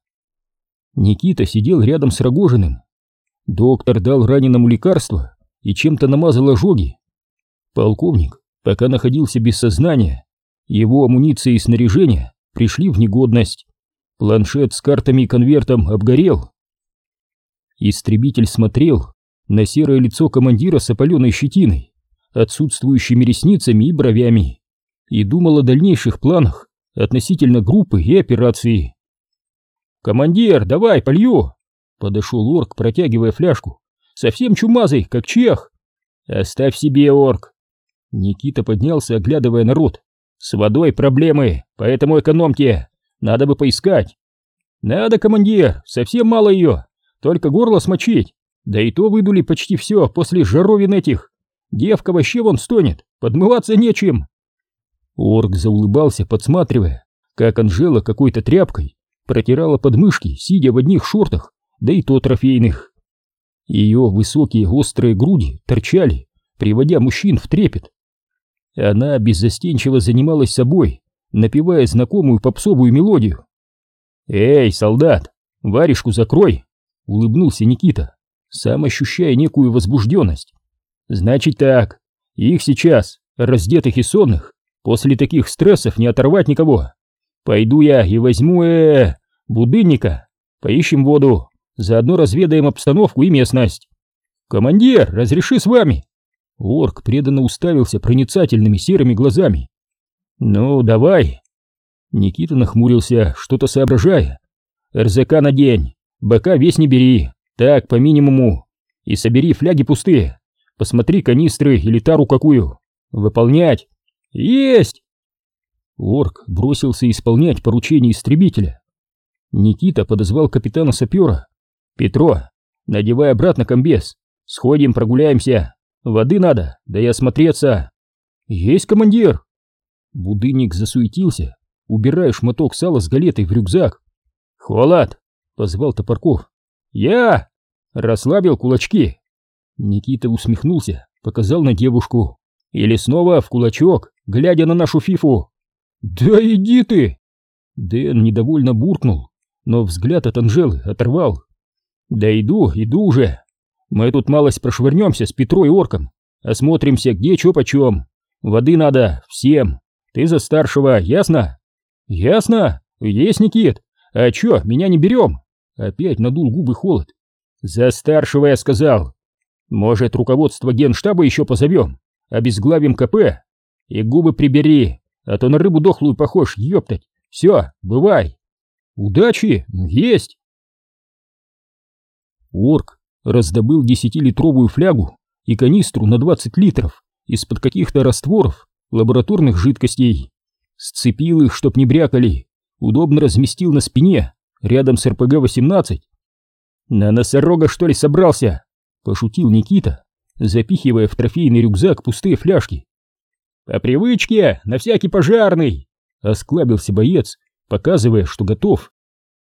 S1: Никита сидел рядом с Рогожиным. Доктор дал раненому лекарство и чем-то намазал ожоги. Полковник пока находился без сознания, его амуниция и снаряжение пришли в негодность. Планшет с картами и конвертом обгорел. Истребитель смотрел на серое лицо командира с опаленной щетиной, отсутствующими ресницами и бровями, и думал о дальнейших планах относительно группы и операции. «Командир, давай, полью!» — подошел орк, протягивая фляжку. «Совсем чумазый, как чех!» «Оставь себе, орк!» Никита поднялся, оглядывая народ. «С водой проблемы, поэтому экономьте, надо бы поискать». «Надо, командир, совсем мало ее, только горло смочить, да и то выдули почти все после жаровин этих. Девка вообще вон стонет, подмываться нечем». Орк заулыбался, подсматривая, как Анжела какой-то тряпкой протирала подмышки, сидя в одних шортах, да и то трофейных. Ее высокие острые груди торчали, приводя мужчин в трепет. Она беззастенчиво занималась собой, напевая знакомую попсовую мелодию. «Эй, солдат, варежку закрой!» — улыбнулся Никита, сам ощущая некую возбужденность. «Значит так, их сейчас, раздетых и сонных, после таких стрессов не оторвать никого. Пойду я и возьму, э, будильника, поищем воду, заодно разведаем обстановку и местность. Командир, разреши с вами!» Орк преданно уставился проницательными серыми глазами. «Ну, давай!» Никита нахмурился, что-то соображая. «РЗК надень, БК весь не бери, так, по минимуму, и собери фляги пустые, посмотри канистры или тару какую. Выполнять!» «Есть!» Орк бросился исполнять поручение истребителя. Никита подозвал капитана-сапера. «Петро, надевай обратно комбез, сходим прогуляемся, воды надо, да и осмотреться». «Есть, командир!» Будынник засуетился, убирая шматок сала с галетой в рюкзак. «Холод!» — позвал Топорков. «Я!» — расслабил кулачки. Никита усмехнулся, показал на девушку. «Или снова в кулачок, глядя на нашу фифу?» «Да иди ты!» Дэн недовольно буркнул, но взгляд от Анжелы оторвал. «Да иду, иду уже. Мы тут малость прошвырнемся с Петрой и орком, осмотримся, где чё почем. Воды надо всем. Ты за старшего, ясно?» «Ясно? Есть, Никит. А чё, меня не берем?» Опять надул губы Холод. «За старшего, я сказал. Может, руководство генштаба еще позовем, обезглавим КП? И губы прибери, а то на рыбу дохлую похож, ёптать. Все, бывай!» «Удачи! Есть!» Орк раздобыл десятилитровую флягу и канистру на двадцать литров из-под каких-то растворов лабораторных жидкостей. Сцепил их, чтоб не брякали, удобно разместил на спине, рядом с эр пэ гэ восемнадцать. «На носорога, что ли, собрался?» — пошутил Никита, запихивая в трофейный рюкзак пустые фляжки. «По привычке, на всякий пожарный!» — осклабился боец, показывая, что готов.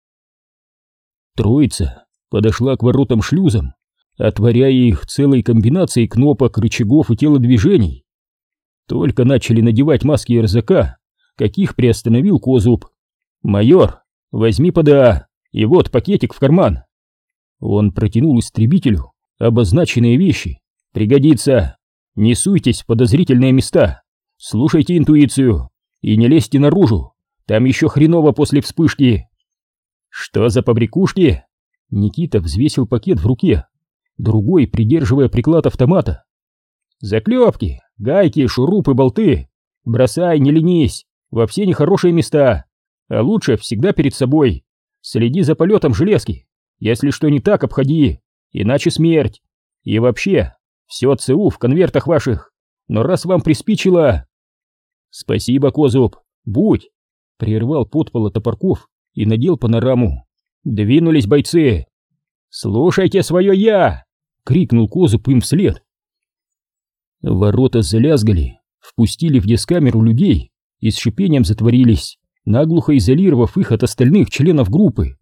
S1: Троица подошла к воротам-шлюзам, отворяя их целой комбинацией кнопок, рычагов и телодвижений. Только начали надевать маски эр зэ ка, каких приостановил Козуб. «Майор, возьми ПДА, и вот пакетик в карман». Он протянул истребителю обозначенные вещи. «Пригодится. Не суйтесь в подозрительные места, слушайте интуицию и не лезьте наружу, там еще хреново после вспышки». «Что за побрякушки?» Никита взвесил пакет в руке, другой придерживая приклад автомата. «Заклепки, гайки, шурупы, болты. Бросай, не ленись, во все нехорошие места, а лучше всегда перед собой. Следи за полетом железки, если что не так, обходи, иначе смерть. И вообще, все ЦУ в конвертах ваших, но раз вам приспичило...» «Спасибо, Козуб, будь!» Прервал подпола Топорков и надел панораму. «Двинулись, бойцы!» «Слушайте свое я!» — крикнул Козуб им вслед. Ворота залязгали, впустили в дескамеру людей и с шипением затворились, наглухо изолировав их от остальных членов группы.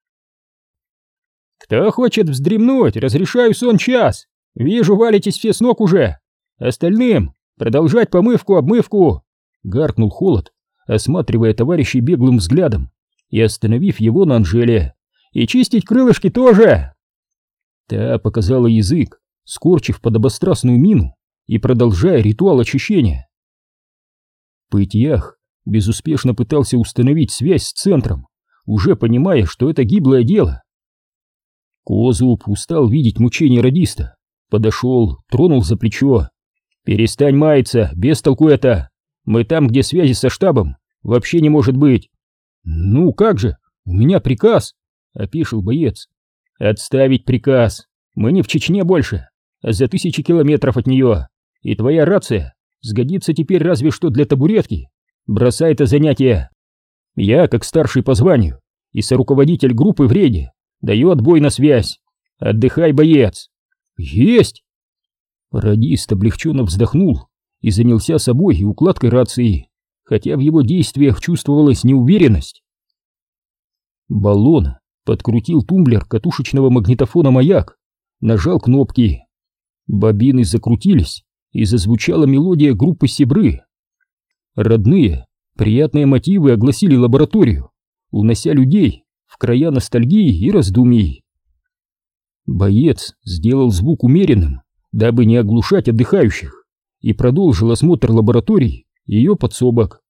S1: «Кто хочет вздремнуть, разрешаю сон час. Вижу, валитесь все с ног уже. Остальным продолжать помывку-обмывку!» — гаркнул Холод, осматривая товарищей беглым взглядом и остановив его на Анжеле. «И чистить крылышки тоже!» Та показала язык, скорчив подобострастную мину и продолжая ритуал очищения. Пытьях безуспешно пытался установить связь с центром, уже понимая, что это гиблое дело. Козуб устал видеть мучения радиста, подошел, тронул за плечо. «Перестань маяться, без толку это! Мы там, где связи со штабом вообще не может быть!» «Ну как же, у меня приказ!» — опешил боец. «Отставить приказ! Мы не в Чечне больше, а за тысячи километров от нее, и твоя рация сгодится теперь разве что для табуретки. Бросай это занятие. Я, как старший по званию и соруководитель группы в рейде, даю отбой на связь. Отдыхай, боец!» «Есть!» Радист облегченно вздохнул и занялся собой и укладкой рации, хотя в его действиях чувствовалась неуверенность. Баллон подкрутил тумблер катушечного магнитофона «Маяк», нажал кнопки. Бобины закрутились, и зазвучала мелодия группы Сибры. Родные, приятные мотивы огласили лабораторию, унося людей в края ностальгии и раздумий. Боец сделал звук умеренным, дабы не оглушать отдыхающих, и продолжил осмотр лабораторий и ее подсобок.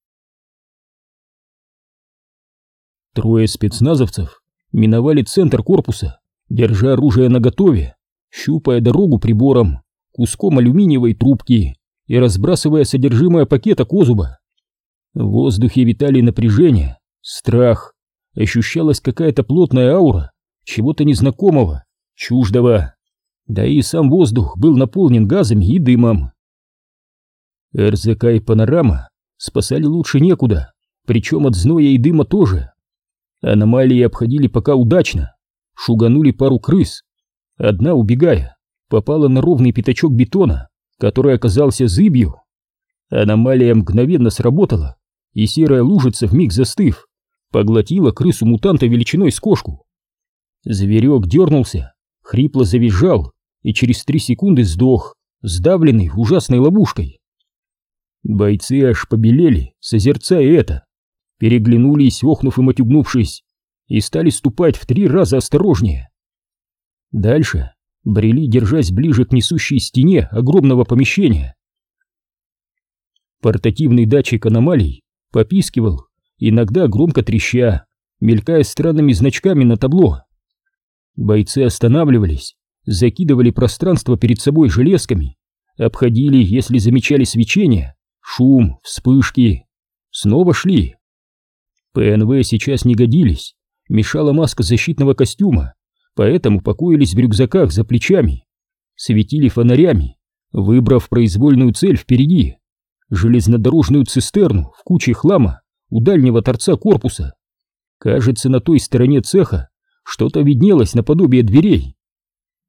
S1: Трое спецназовцев миновали центр корпуса, держа оружие наготове, щупая дорогу прибором, куском алюминиевой трубки и разбрасывая содержимое пакета Козуба. В воздухе витали напряжение, страх, ощущалась какая-то плотная аура чего-то незнакомого, чуждого, да и сам воздух был наполнен газами и дымом. эр зэ ка и панорама спасали лучше некуда, причем от зноя и дыма тоже. Аномалии обходили пока удачно, шуганули пару крыс. Одна, убегая, попала на ровный пятачок бетона, который оказался зыбью. Аномалия мгновенно сработала, и серая лужица, вмиг застыв, поглотила крысу-мутанта величиной с кошку. Зверек дернулся, хрипло завизжал и через три секунды сдох, сдавленный ужасной ловушкой. Бойцы аж побелели, созерцая это, переглянулись, охнув и матюгнувшись, и стали ступать в три раза осторожнее. Дальше брели, держась ближе к несущей стене огромного помещения. Портативный датчик аномалий попискивал, иногда громко треща, мелькая странными значками на табло. Бойцы останавливались, закидывали пространство перед собой железками, обходили, если замечали свечение, шум, вспышки, снова шли. пэ эн вэ сейчас не годились, мешала маска защитного костюма, поэтому покоились в рюкзаках за плечами, светили фонарями, выбрав произвольную цель впереди, железнодорожную цистерну в куче хлама у дальнего торца корпуса. Кажется, на той стороне цеха что-то виднелось наподобие дверей.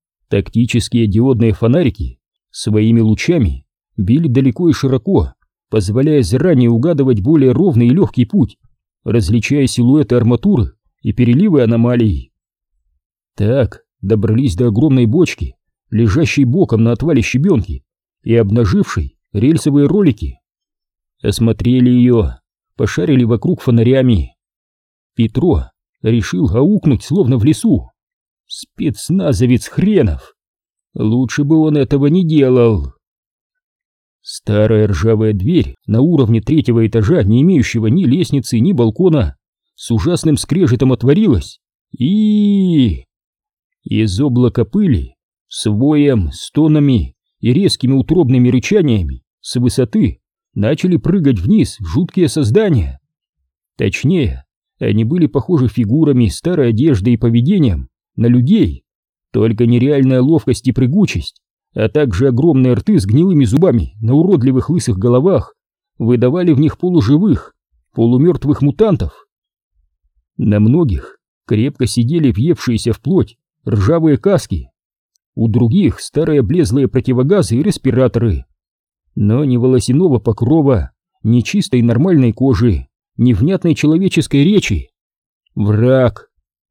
S1: Тактические диодные фонарики своими лучами били далеко и широко позволяя заранее угадывать более ровный и легкий путь, различая силуэты арматуры и переливы аномалий. Так добрались до огромной бочки, лежащей боком на отвале щебенки и обнажившей рельсовые ролики. Осмотрели ее, пошарили вокруг фонарями. Петро решил аукнуть, словно в лесу. Спецназовец хренов! Лучше бы он этого не делал. Старая ржавая дверь на уровне третьего этажа, не имеющего ни лестницы, ни балкона, с ужасным скрежетом отворилась, и... Из облака пыли, с воем, стонами и резкими утробными рычаниями с высоты начали прыгать вниз жуткие создания. Точнее, они были похожи фигурами, старой одеждой и поведением на людей, только нереальная ловкость и прыгучесть, а также огромные рты с гнилыми зубами на уродливых лысых головах выдавали в них полуживых, полумертвых мутантов. На многих крепко сидели въевшиеся в плоть ржавые каски, у других старые облезлые противогазы и респираторы, но ни волосяного покрова, ни чистой нормальной кожи, ни внятной человеческой речи. Враг.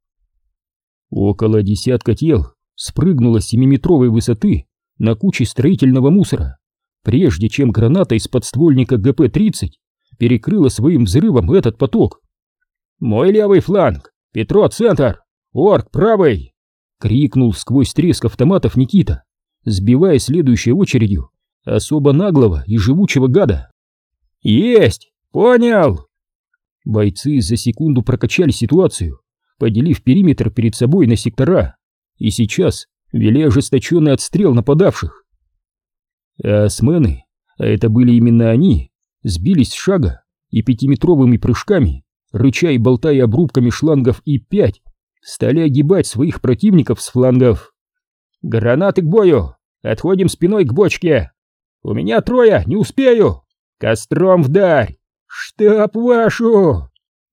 S1: Около десятка тел спрыгнуло с семиметровой высоты на куче строительного мусора, прежде чем граната из подствольника гэ пэ тридцать перекрыла своим взрывом этот поток. «Мой левый фланг! Петро, центр! Орк, правый!» — крикнул сквозь треск автоматов Никита, сбивая следующей очередью особо наглого и живучего гада. «Есть! Понял!» Бойцы за секунду прокачали ситуацию, поделив периметр перед собой на сектора, и сейчас вели ожесточенный отстрел нападавших. А осмены, а это были именно они, сбились с шага и пятиметровыми прыжками, рыча и болтая обрубками шлангов И пять, стали огибать своих противников с флангов. «Гранаты к бою! Отходим спиной к бочке! У меня трое, не успею! Костром вдарь! Штаб вашу!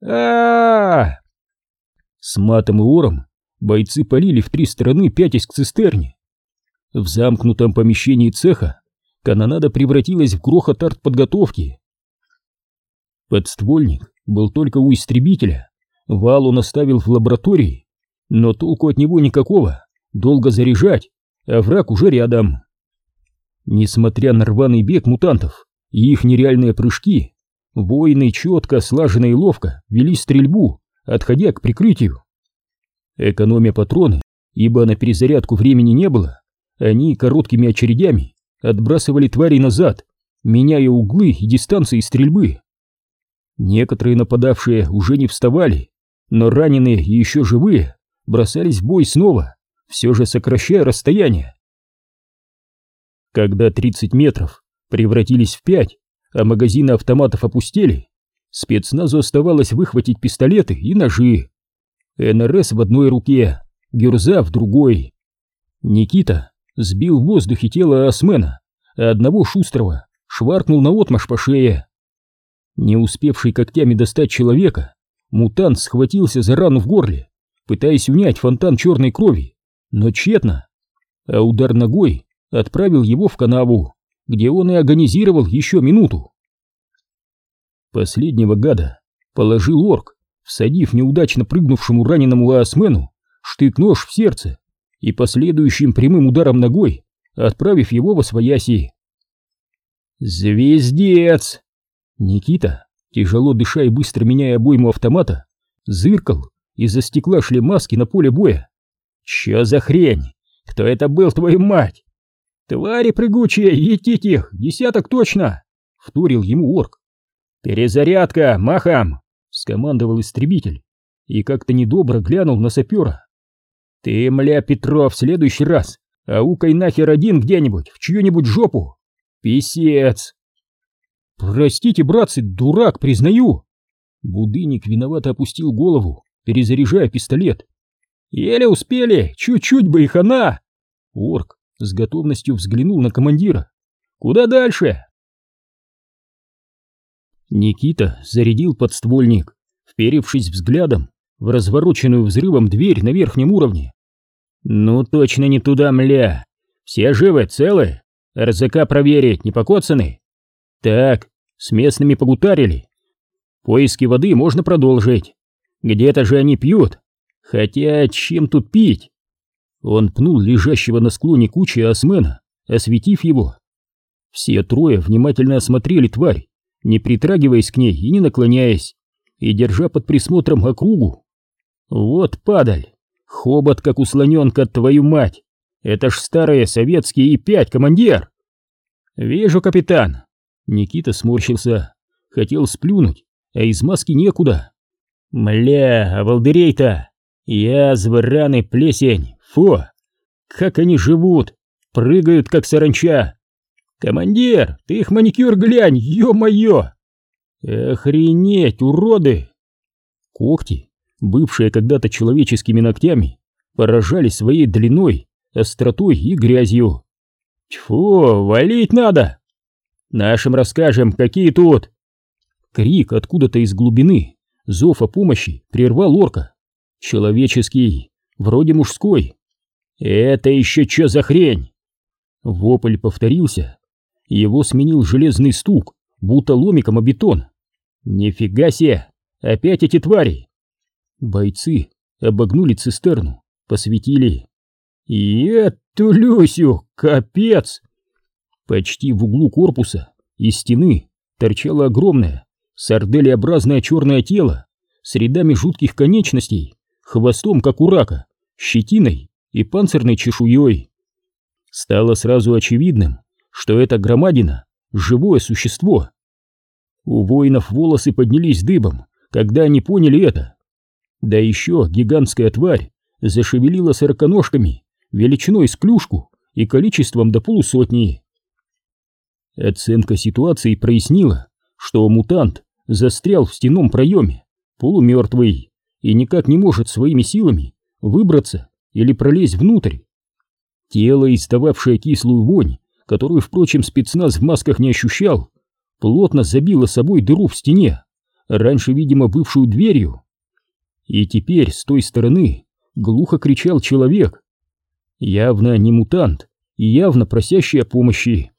S1: а С матом и ором бойцы полили в три стороны, пятясь к цистерне. В замкнутом помещении цеха канонада превратилась в грохот артподготовки. Подствольник был только у истребителя, вал он оставил в лаборатории, но толку от него никакого, долго заряжать, а враг уже рядом. Несмотря на рваный бег мутантов и их нереальные прыжки, воины четко, слаженно и ловко вели стрельбу, отходя к прикрытию. Экономя патроны, ибо на перезарядку времени не было, они короткими очередями отбрасывали тварей назад, меняя углы и дистанции стрельбы. Некоторые нападавшие уже не вставали, но раненые и еще живые бросались в бой снова, все же сокращая расстояние. Когда тридцать метров превратились в пять, а магазины автоматов опустели, спецназу оставалось выхватить пистолеты и ножи. эн эр эс в одной руке, гюрза в другой. Никита сбил в воздухе тело осмена, а одного шустрого шваркнул наотмашь по шее. Не успевший когтями достать человека, мутант схватился за рану в горле, пытаясь унять фонтан черной крови, но тщетно, а удар ногой отправил его в канаву, где он и агонизировал еще минуту. Последнего гада положил орк, всадив неудачно прыгнувшему раненому аосмену штык-нож в сердце и последующим прямым ударом ногой отправив его восвояси. «Звездец!» Никита, тяжело дыша и быстро меняя обойму автомата, зыркал из-за стекла шлемаски на поле боя. «Чё за хрень? Кто это был, твою мать?» «Твари прыгучие, етить их, десяток точно!» — вторил ему орк. «Перезарядка, махом!» — скомандовал истребитель и как-то недобро глянул на сапера. «Ты, мля, Петров, в следующий раз аукай нахер один где-нибудь, в чью-нибудь жопу! Писец!» «Простите, братцы, дурак, признаю!» Будынник виновато опустил голову, перезаряжая пистолет. «Еле успели, чуть-чуть бы и хана!» Орк с готовностью взглянул на командира. «Куда дальше?» Никита зарядил подствольник, вперевшись взглядом в развороченную взрывом дверь на верхнем уровне. «Ну точно не туда, мля! Все живы, целы? эр зэ ка проверить, не покоцаны? Так, с местными погутарили. Поиски воды можно продолжить. Где-то же они пьют. Хотя чем тут пить? Он пнул лежащего на склоне кучи осмена, осветив его. Все трое внимательно осмотрели тварь, не притрагиваясь к ней и не наклоняясь, и держа под присмотром округу. Вот падаль, хобот как у слоненка, твою мать! Это ж старые советские И пять, командир! Вижу, капитан. Никита сморщился, хотел сплюнуть, а из маски некуда. Мля, а волдырей-то! Язвы, раны, плесень, фу! Как они живут, прыгают как саранча! Командир, ты их маникюр глянь, ё-моё! Охренеть, уроды! Когти, бывшие когда-то человеческими ногтями, поражали своей длиной, остротой и грязью. Тьфу, валить надо! Нашим расскажем, какие тут! Крик откуда-то из глубины, зов о помощи прервал орка. Человеческий, вроде мужской. Это еще чё за хрень? Вопль повторился. Его сменил железный стук, будто ломиком о бетон. Нифига себе! Опять эти твари! Бойцы обогнули цистерну, посветили. И эту Люсю, капец! Почти в углу корпуса из стены торчало огромное, сарделеобразное черное тело с рядами жутких конечностей, хвостом, как у рака, щетиной и панцирной чешуей. Стало сразу очевидным, что это громадина — живое существо. У воинов волосы поднялись дыбом, когда они поняли это. Да еще гигантская тварь зашевелила сороконожками, величиной с клюшку и количеством до полусотни. Оценка ситуации прояснила, что мутант застрял в стенном проеме, полумертвый, и никак не может своими силами выбраться или пролезть внутрь. Тело, издававшее кислую вонь, которую, впрочем, спецназ в масках не ощущал, плотно забило собой дыру в стене, раньше, видимо, бывшую дверью. И теперь с той стороны глухо кричал человек. Явно не мутант и явно просящий о помощи.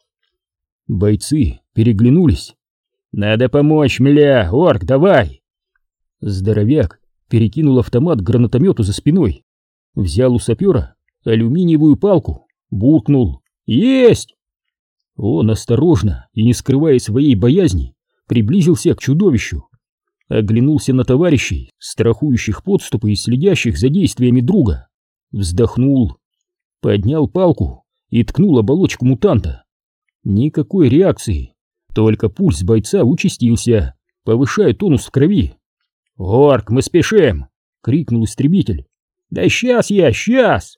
S1: Бойцы переглянулись. «Надо помочь, мля, орк, давай!» Здоровяк перекинул автомат к гранатомету за спиной, взял у сапера алюминиевую палку, буркнул «Есть!». Он осторожно и не скрывая своей боязни приблизился к чудовищу, оглянулся на товарищей, страхующих подступы и следящих за действиями друга, вздохнул, поднял палку и ткнул оболочку мутанта. Никакой реакции, только пульс бойца участился, повышая тонус в крови. «Орк, мы спешим!» — крикнул истребитель. «Да сейчас я, сейчас!»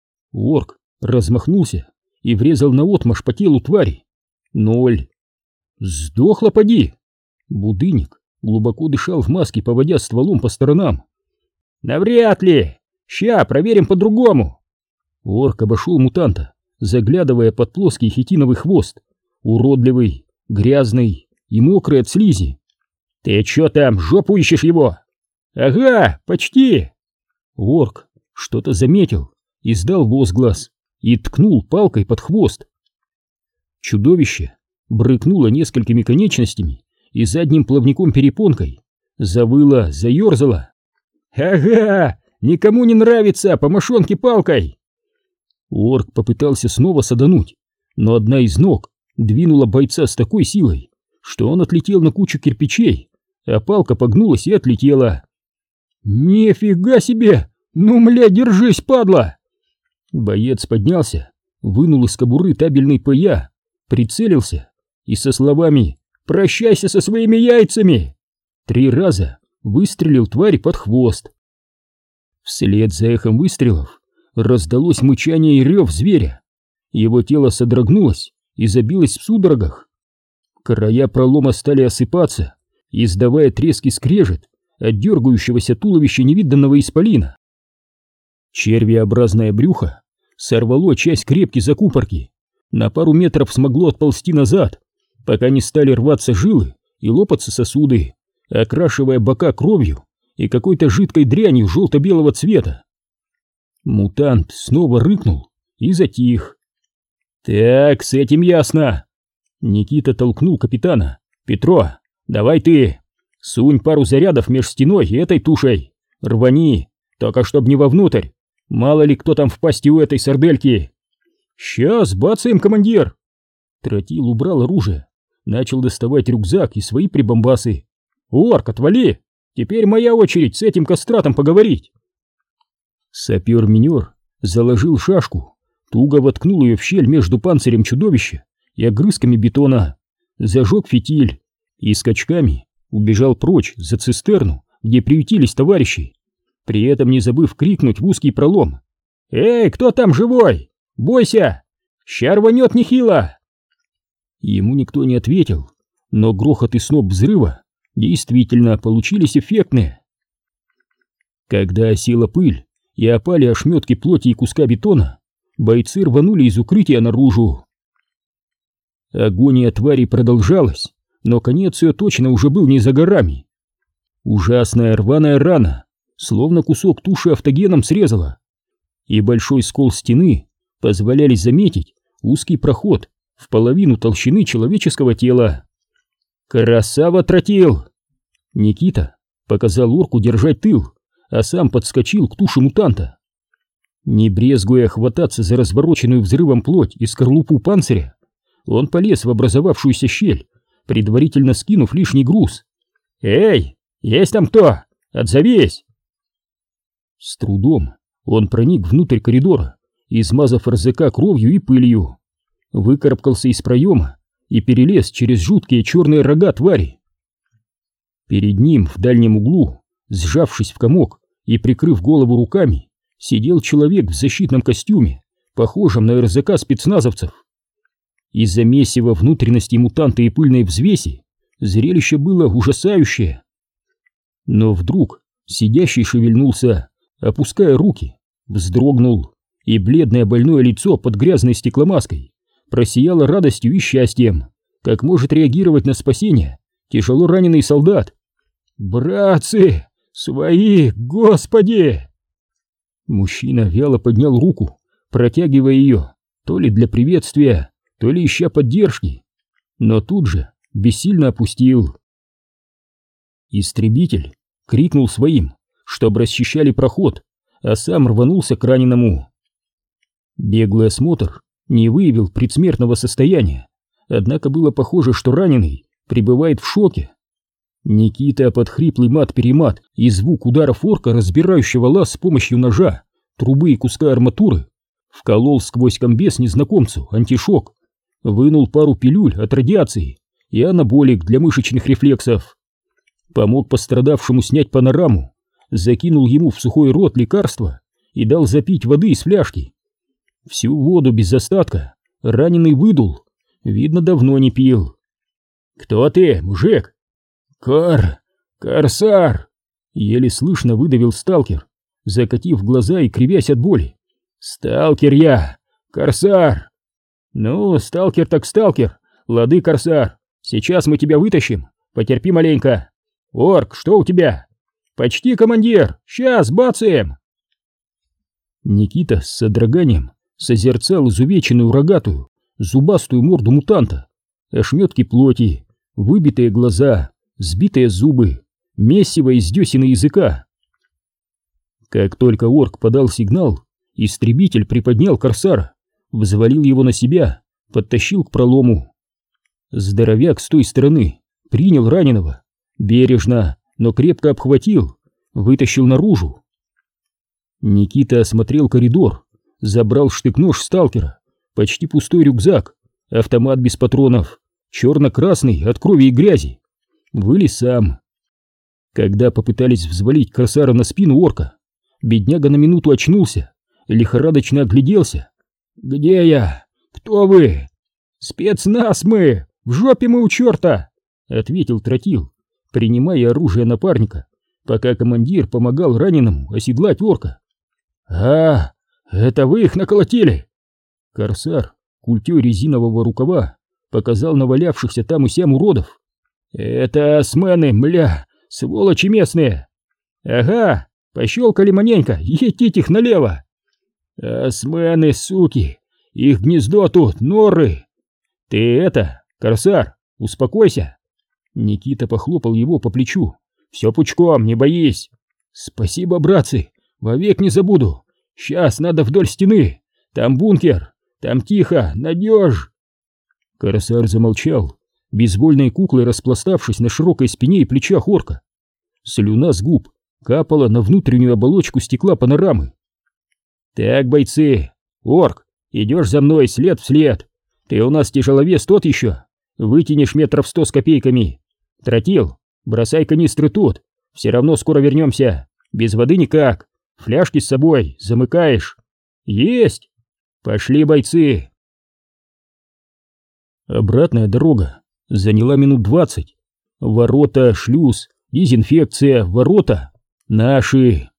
S1: Орк размахнулся и врезал наотмашь по телу твари. Ноль. «Сдохла, поди!» Будынник глубоко дышал в маске, поводя стволом по сторонам. «Навряд ли! Ща, проверим по-другому!» Орк обошел мутанта, заглядывая под плоский хитиновый хвост, уродливый, грязный и мокрый от слизи. «Ты чё там, жопу ищешь его?» «Ага, почти!» Орк что-то заметил, издал возглас и ткнул палкой под хвост. Чудовище брыкнуло несколькими конечностями и задним плавником-перепонкой, завыло, заерзало. «Ага, никому не нравится, по мошонке палкой!» Орк попытался снова садануть, но одна из ног двинула бойца с такой силой, что он отлетел на кучу кирпичей, а палка погнулась и отлетела. «Нифига себе! Ну, мля, держись, падла!» Боец поднялся, вынул из кобуры табельный ПЯ, прицелился и со словами «Прощайся со своими яйцами!» три раза выстрелил тварь под хвост. Вслед за эхом выстрелов раздалось мычание и рев зверя. Его тело содрогнулось и забилось в судорогах. Края пролома стали осыпаться, издавая треск и скрежет от дергающегося туловища невиданного исполина. Червеобразное брюхо сорвало часть крепки закупорки, на пару метров смогло отползти назад, пока не стали рваться жилы и лопаться сосуды, окрашивая бока кровью и какой-то жидкой дрянью желто-белого цвета. Мутант снова рыкнул и затих. «Так, с этим ясно!» Никита толкнул капитана, Петро, давай ты. Сунь пару зарядов меж стеной и этой тушей. Рвани, только чтоб не вовнутрь. Мало ли кто там в пасти у этой сардельки. Сейчас, бацаем, командир. Тротил убрал оружие, начал доставать рюкзак и свои прибамбасы. Орк, отвали! Теперь моя очередь с этим кастратом поговорить. Сапер-минер заложил шашку, туго воткнул ее в щель между панцирем чудовища и огрызками бетона, зажег фитиль и скачками убежал прочь за цистерну, где приютились товарищи, при этом не забыв крикнуть в узкий пролом: «Эй, кто там живой? Бойся! Ща рванет нехило!» Ему никто не ответил, но грохот и сноп взрыва действительно получились эффектные. Когда осела пыль и опали ошметки плоти и куска бетона, бойцы рванули из укрытия наружу. Агония твари продолжалась, но конец ее точно уже был не за горами. Ужасная рваная рана, словно кусок туши автогеном срезала, и большой скол стены позволяли заметить узкий проход в половину толщины человеческого тела. «Красава, Тротил!» Никита показал орку держать тыл, а сам подскочил к туше мутанта. Не брезгуя хвататься за развороченную взрывом плоть и скорлупу панциря, он полез в образовавшуюся щель, предварительно скинув лишний груз. «Эй, есть там кто? Отзовись!» С трудом он проник внутрь коридора, измазав РЗК кровью и пылью, выкарабкался из проема и перелез через жуткие черные рога твари. Перед ним в дальнем углу, сжавшись в комок и прикрыв голову руками, сидел человек в защитном костюме, похожем на РЗК спецназовцев. Из-за месива внутренностей мутанта и пыльной взвеси зрелище было ужасающее. Но вдруг сидящий шевельнулся, опуская руки, вздрогнул, и бледное больное лицо под грязной стекломаской просияло радостью и счастьем, как может реагировать на спасение тяжело раненый солдат. «Братцы! Свои! Господи!» Мужчина вяло поднял руку, протягивая ее то ли для приветствия, то ли ища поддержки, но тут же бессильно опустил. Истребитель крикнул своим, чтобы расчищали проход, а сам рванулся к раненому. Беглый осмотр не выявил предсмертного состояния, однако было похоже, что раненый пребывает в шоке. Никита под хриплый мат-перемат и звук ударов орка, разбирающего лаз с помощью ножа, трубы и куска арматуры, вколол сквозь комбез незнакомцу антишок, вынул пару пилюль от радиации и анаболик для мышечных рефлексов, помог пострадавшему снять панораму, закинул ему в сухой рот лекарство и дал запить воды из фляжки. Всю воду без остатка раненый выдул, видно, давно не пил. «Кто ты, мужик?» «Кар... Корсар!» — еле слышно выдавил сталкер, закатив глаза и кривясь от боли. «Сталкер я! Корсар!» «Ну, сталкер так сталкер, лады, Корсар, сейчас мы тебя вытащим, потерпи маленько. Орк, что у тебя?» «Почти, командир, сейчас бацаем!» Никита с содроганием созерцал изувеченную рогатую, зубастую морду мутанта, ошметки плоти, выбитые глаза, сбитые зубы, месиво из десен и языка. Как только орк подал сигнал, истребитель приподнял корсара, взвалил его на себя, подтащил к пролому. Здоровяк с той стороны принял раненого, бережно, но крепко обхватил, вытащил наружу. Никита осмотрел коридор, забрал штык-нож сталкера, почти пустой рюкзак, автомат без патронов, черно-красный от крови и грязи. Вылез сам. Когда попытались взвалить корсара на спину орка, бедняга на минуту очнулся, лихорадочно огляделся. «Где я? Кто вы?» «Спецназ мы! В жопе мы у черта!» — ответил Тротил, принимая оружие напарника, пока командир помогал раненому оседлать орка. «А, это вы их наколотили?» Корсар, культей резинового рукава, показал навалявшихся там и сям уродов. «Это осмены, мля, сволочи местные!» «Ага, пощелкали маненько, етить их налево!» «Осмены, суки, их гнездо тут, норы!» «Ты это, Корсар, успокойся!» Никита похлопал его по плечу. «Все пучком, не боись!» «Спасибо, братцы, вовек не забуду! Сейчас надо вдоль стены! Там бункер! Там тихо, надежь!» Корсар замолчал, безвольной куклой распластавшись на широкой спине и плечах орка. Слюна с губ капала на внутреннюю оболочку стекла панорамы. «Так, бойцы, орк, идешь за мной след в след. Ты у нас тяжеловес тот еще, вытянешь метров сто с копейками. Тротил, бросай канистры тут, все равно скоро вернемся, без воды никак, фляжки с собой, замыкаешь». «Есть! Пошли, бойцы!» Обратная дорога заняла минут двадцать. Ворота, шлюз, дезинфекция, ворота наши.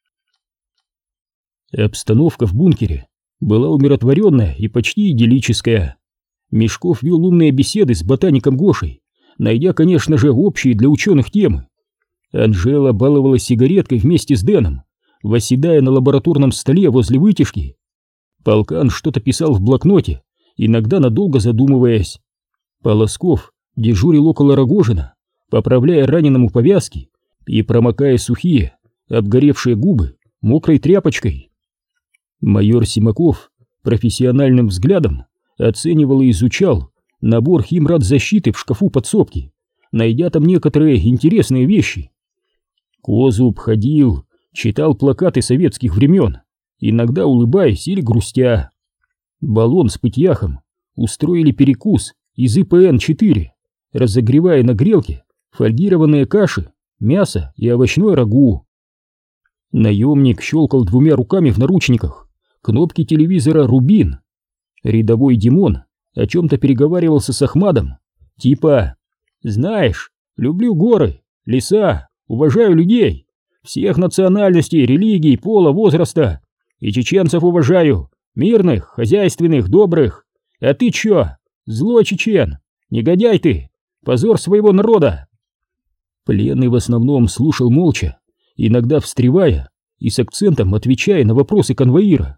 S1: Обстановка в бункере была умиротворенная и почти идиллическая. Мешков вел умные беседы с ботаником Гошей, найдя, конечно же, общие для ученых темы. Анжела баловалась сигареткой вместе с Дэном, восседая на лабораторном столе возле вытяжки. Полкан что-то писал в блокноте, иногда надолго задумываясь. Полосков дежурил около Рогожина, поправляя раненому повязки и промокая сухие, обгоревшие губы мокрой тряпочкой. Майор Симаков профессиональным взглядом оценивал и изучал набор химрадзащиты в шкафу подсобки, найдя там некоторые интересные вещи. Козуб ходил, читал плакаты советских времен, иногда улыбаясь или грустя. Баллон с пытьяхом устроили перекус из И П Н четыре, разогревая на грелке фольгированные каши, мясо и овощной рагу. Наемник щелкал двумя руками в наручниках кнопки телевизора «Рубин». Рядовой Димон о чем-то переговаривался с Ахмадом, типа: «Знаешь, люблю горы, леса, уважаю людей, всех национальностей, религий, пола, возраста, и чеченцев уважаю, мирных, хозяйственных, добрых. А ты чё, злой чечен, негодяй ты, позор своего народа!» Пленный в основном слушал молча, иногда встревая и с акцентом отвечая на вопросы конвоира.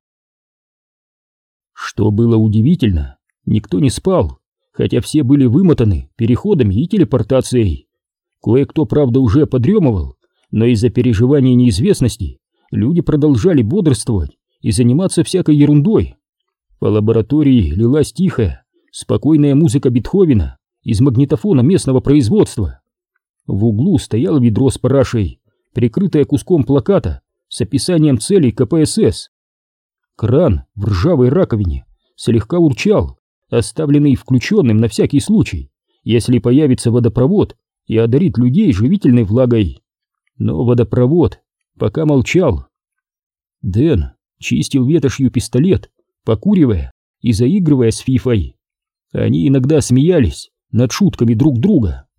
S1: Что было удивительно, никто не спал, хотя все были вымотаны переходами и телепортацией. Кое-кто, правда, уже подремывал, но из-за переживаний неизвестности люди продолжали бодрствовать и заниматься всякой ерундой. По лаборатории лилась тихая, спокойная музыка Бетховена из магнитофона местного производства. В углу стояло ведро с парашей, прикрытое куском плаката с описанием целей Ка Пэ Эс Эс. Кран в ржавой раковине слегка урчал, оставленный включенным на всякий случай, если появится водопровод и одарит людей живительной влагой. Но водопровод пока молчал. Дэн чистил ветошью пистолет, покуривая и заигрывая с Фифой. Они иногда смеялись над шутками друг друга.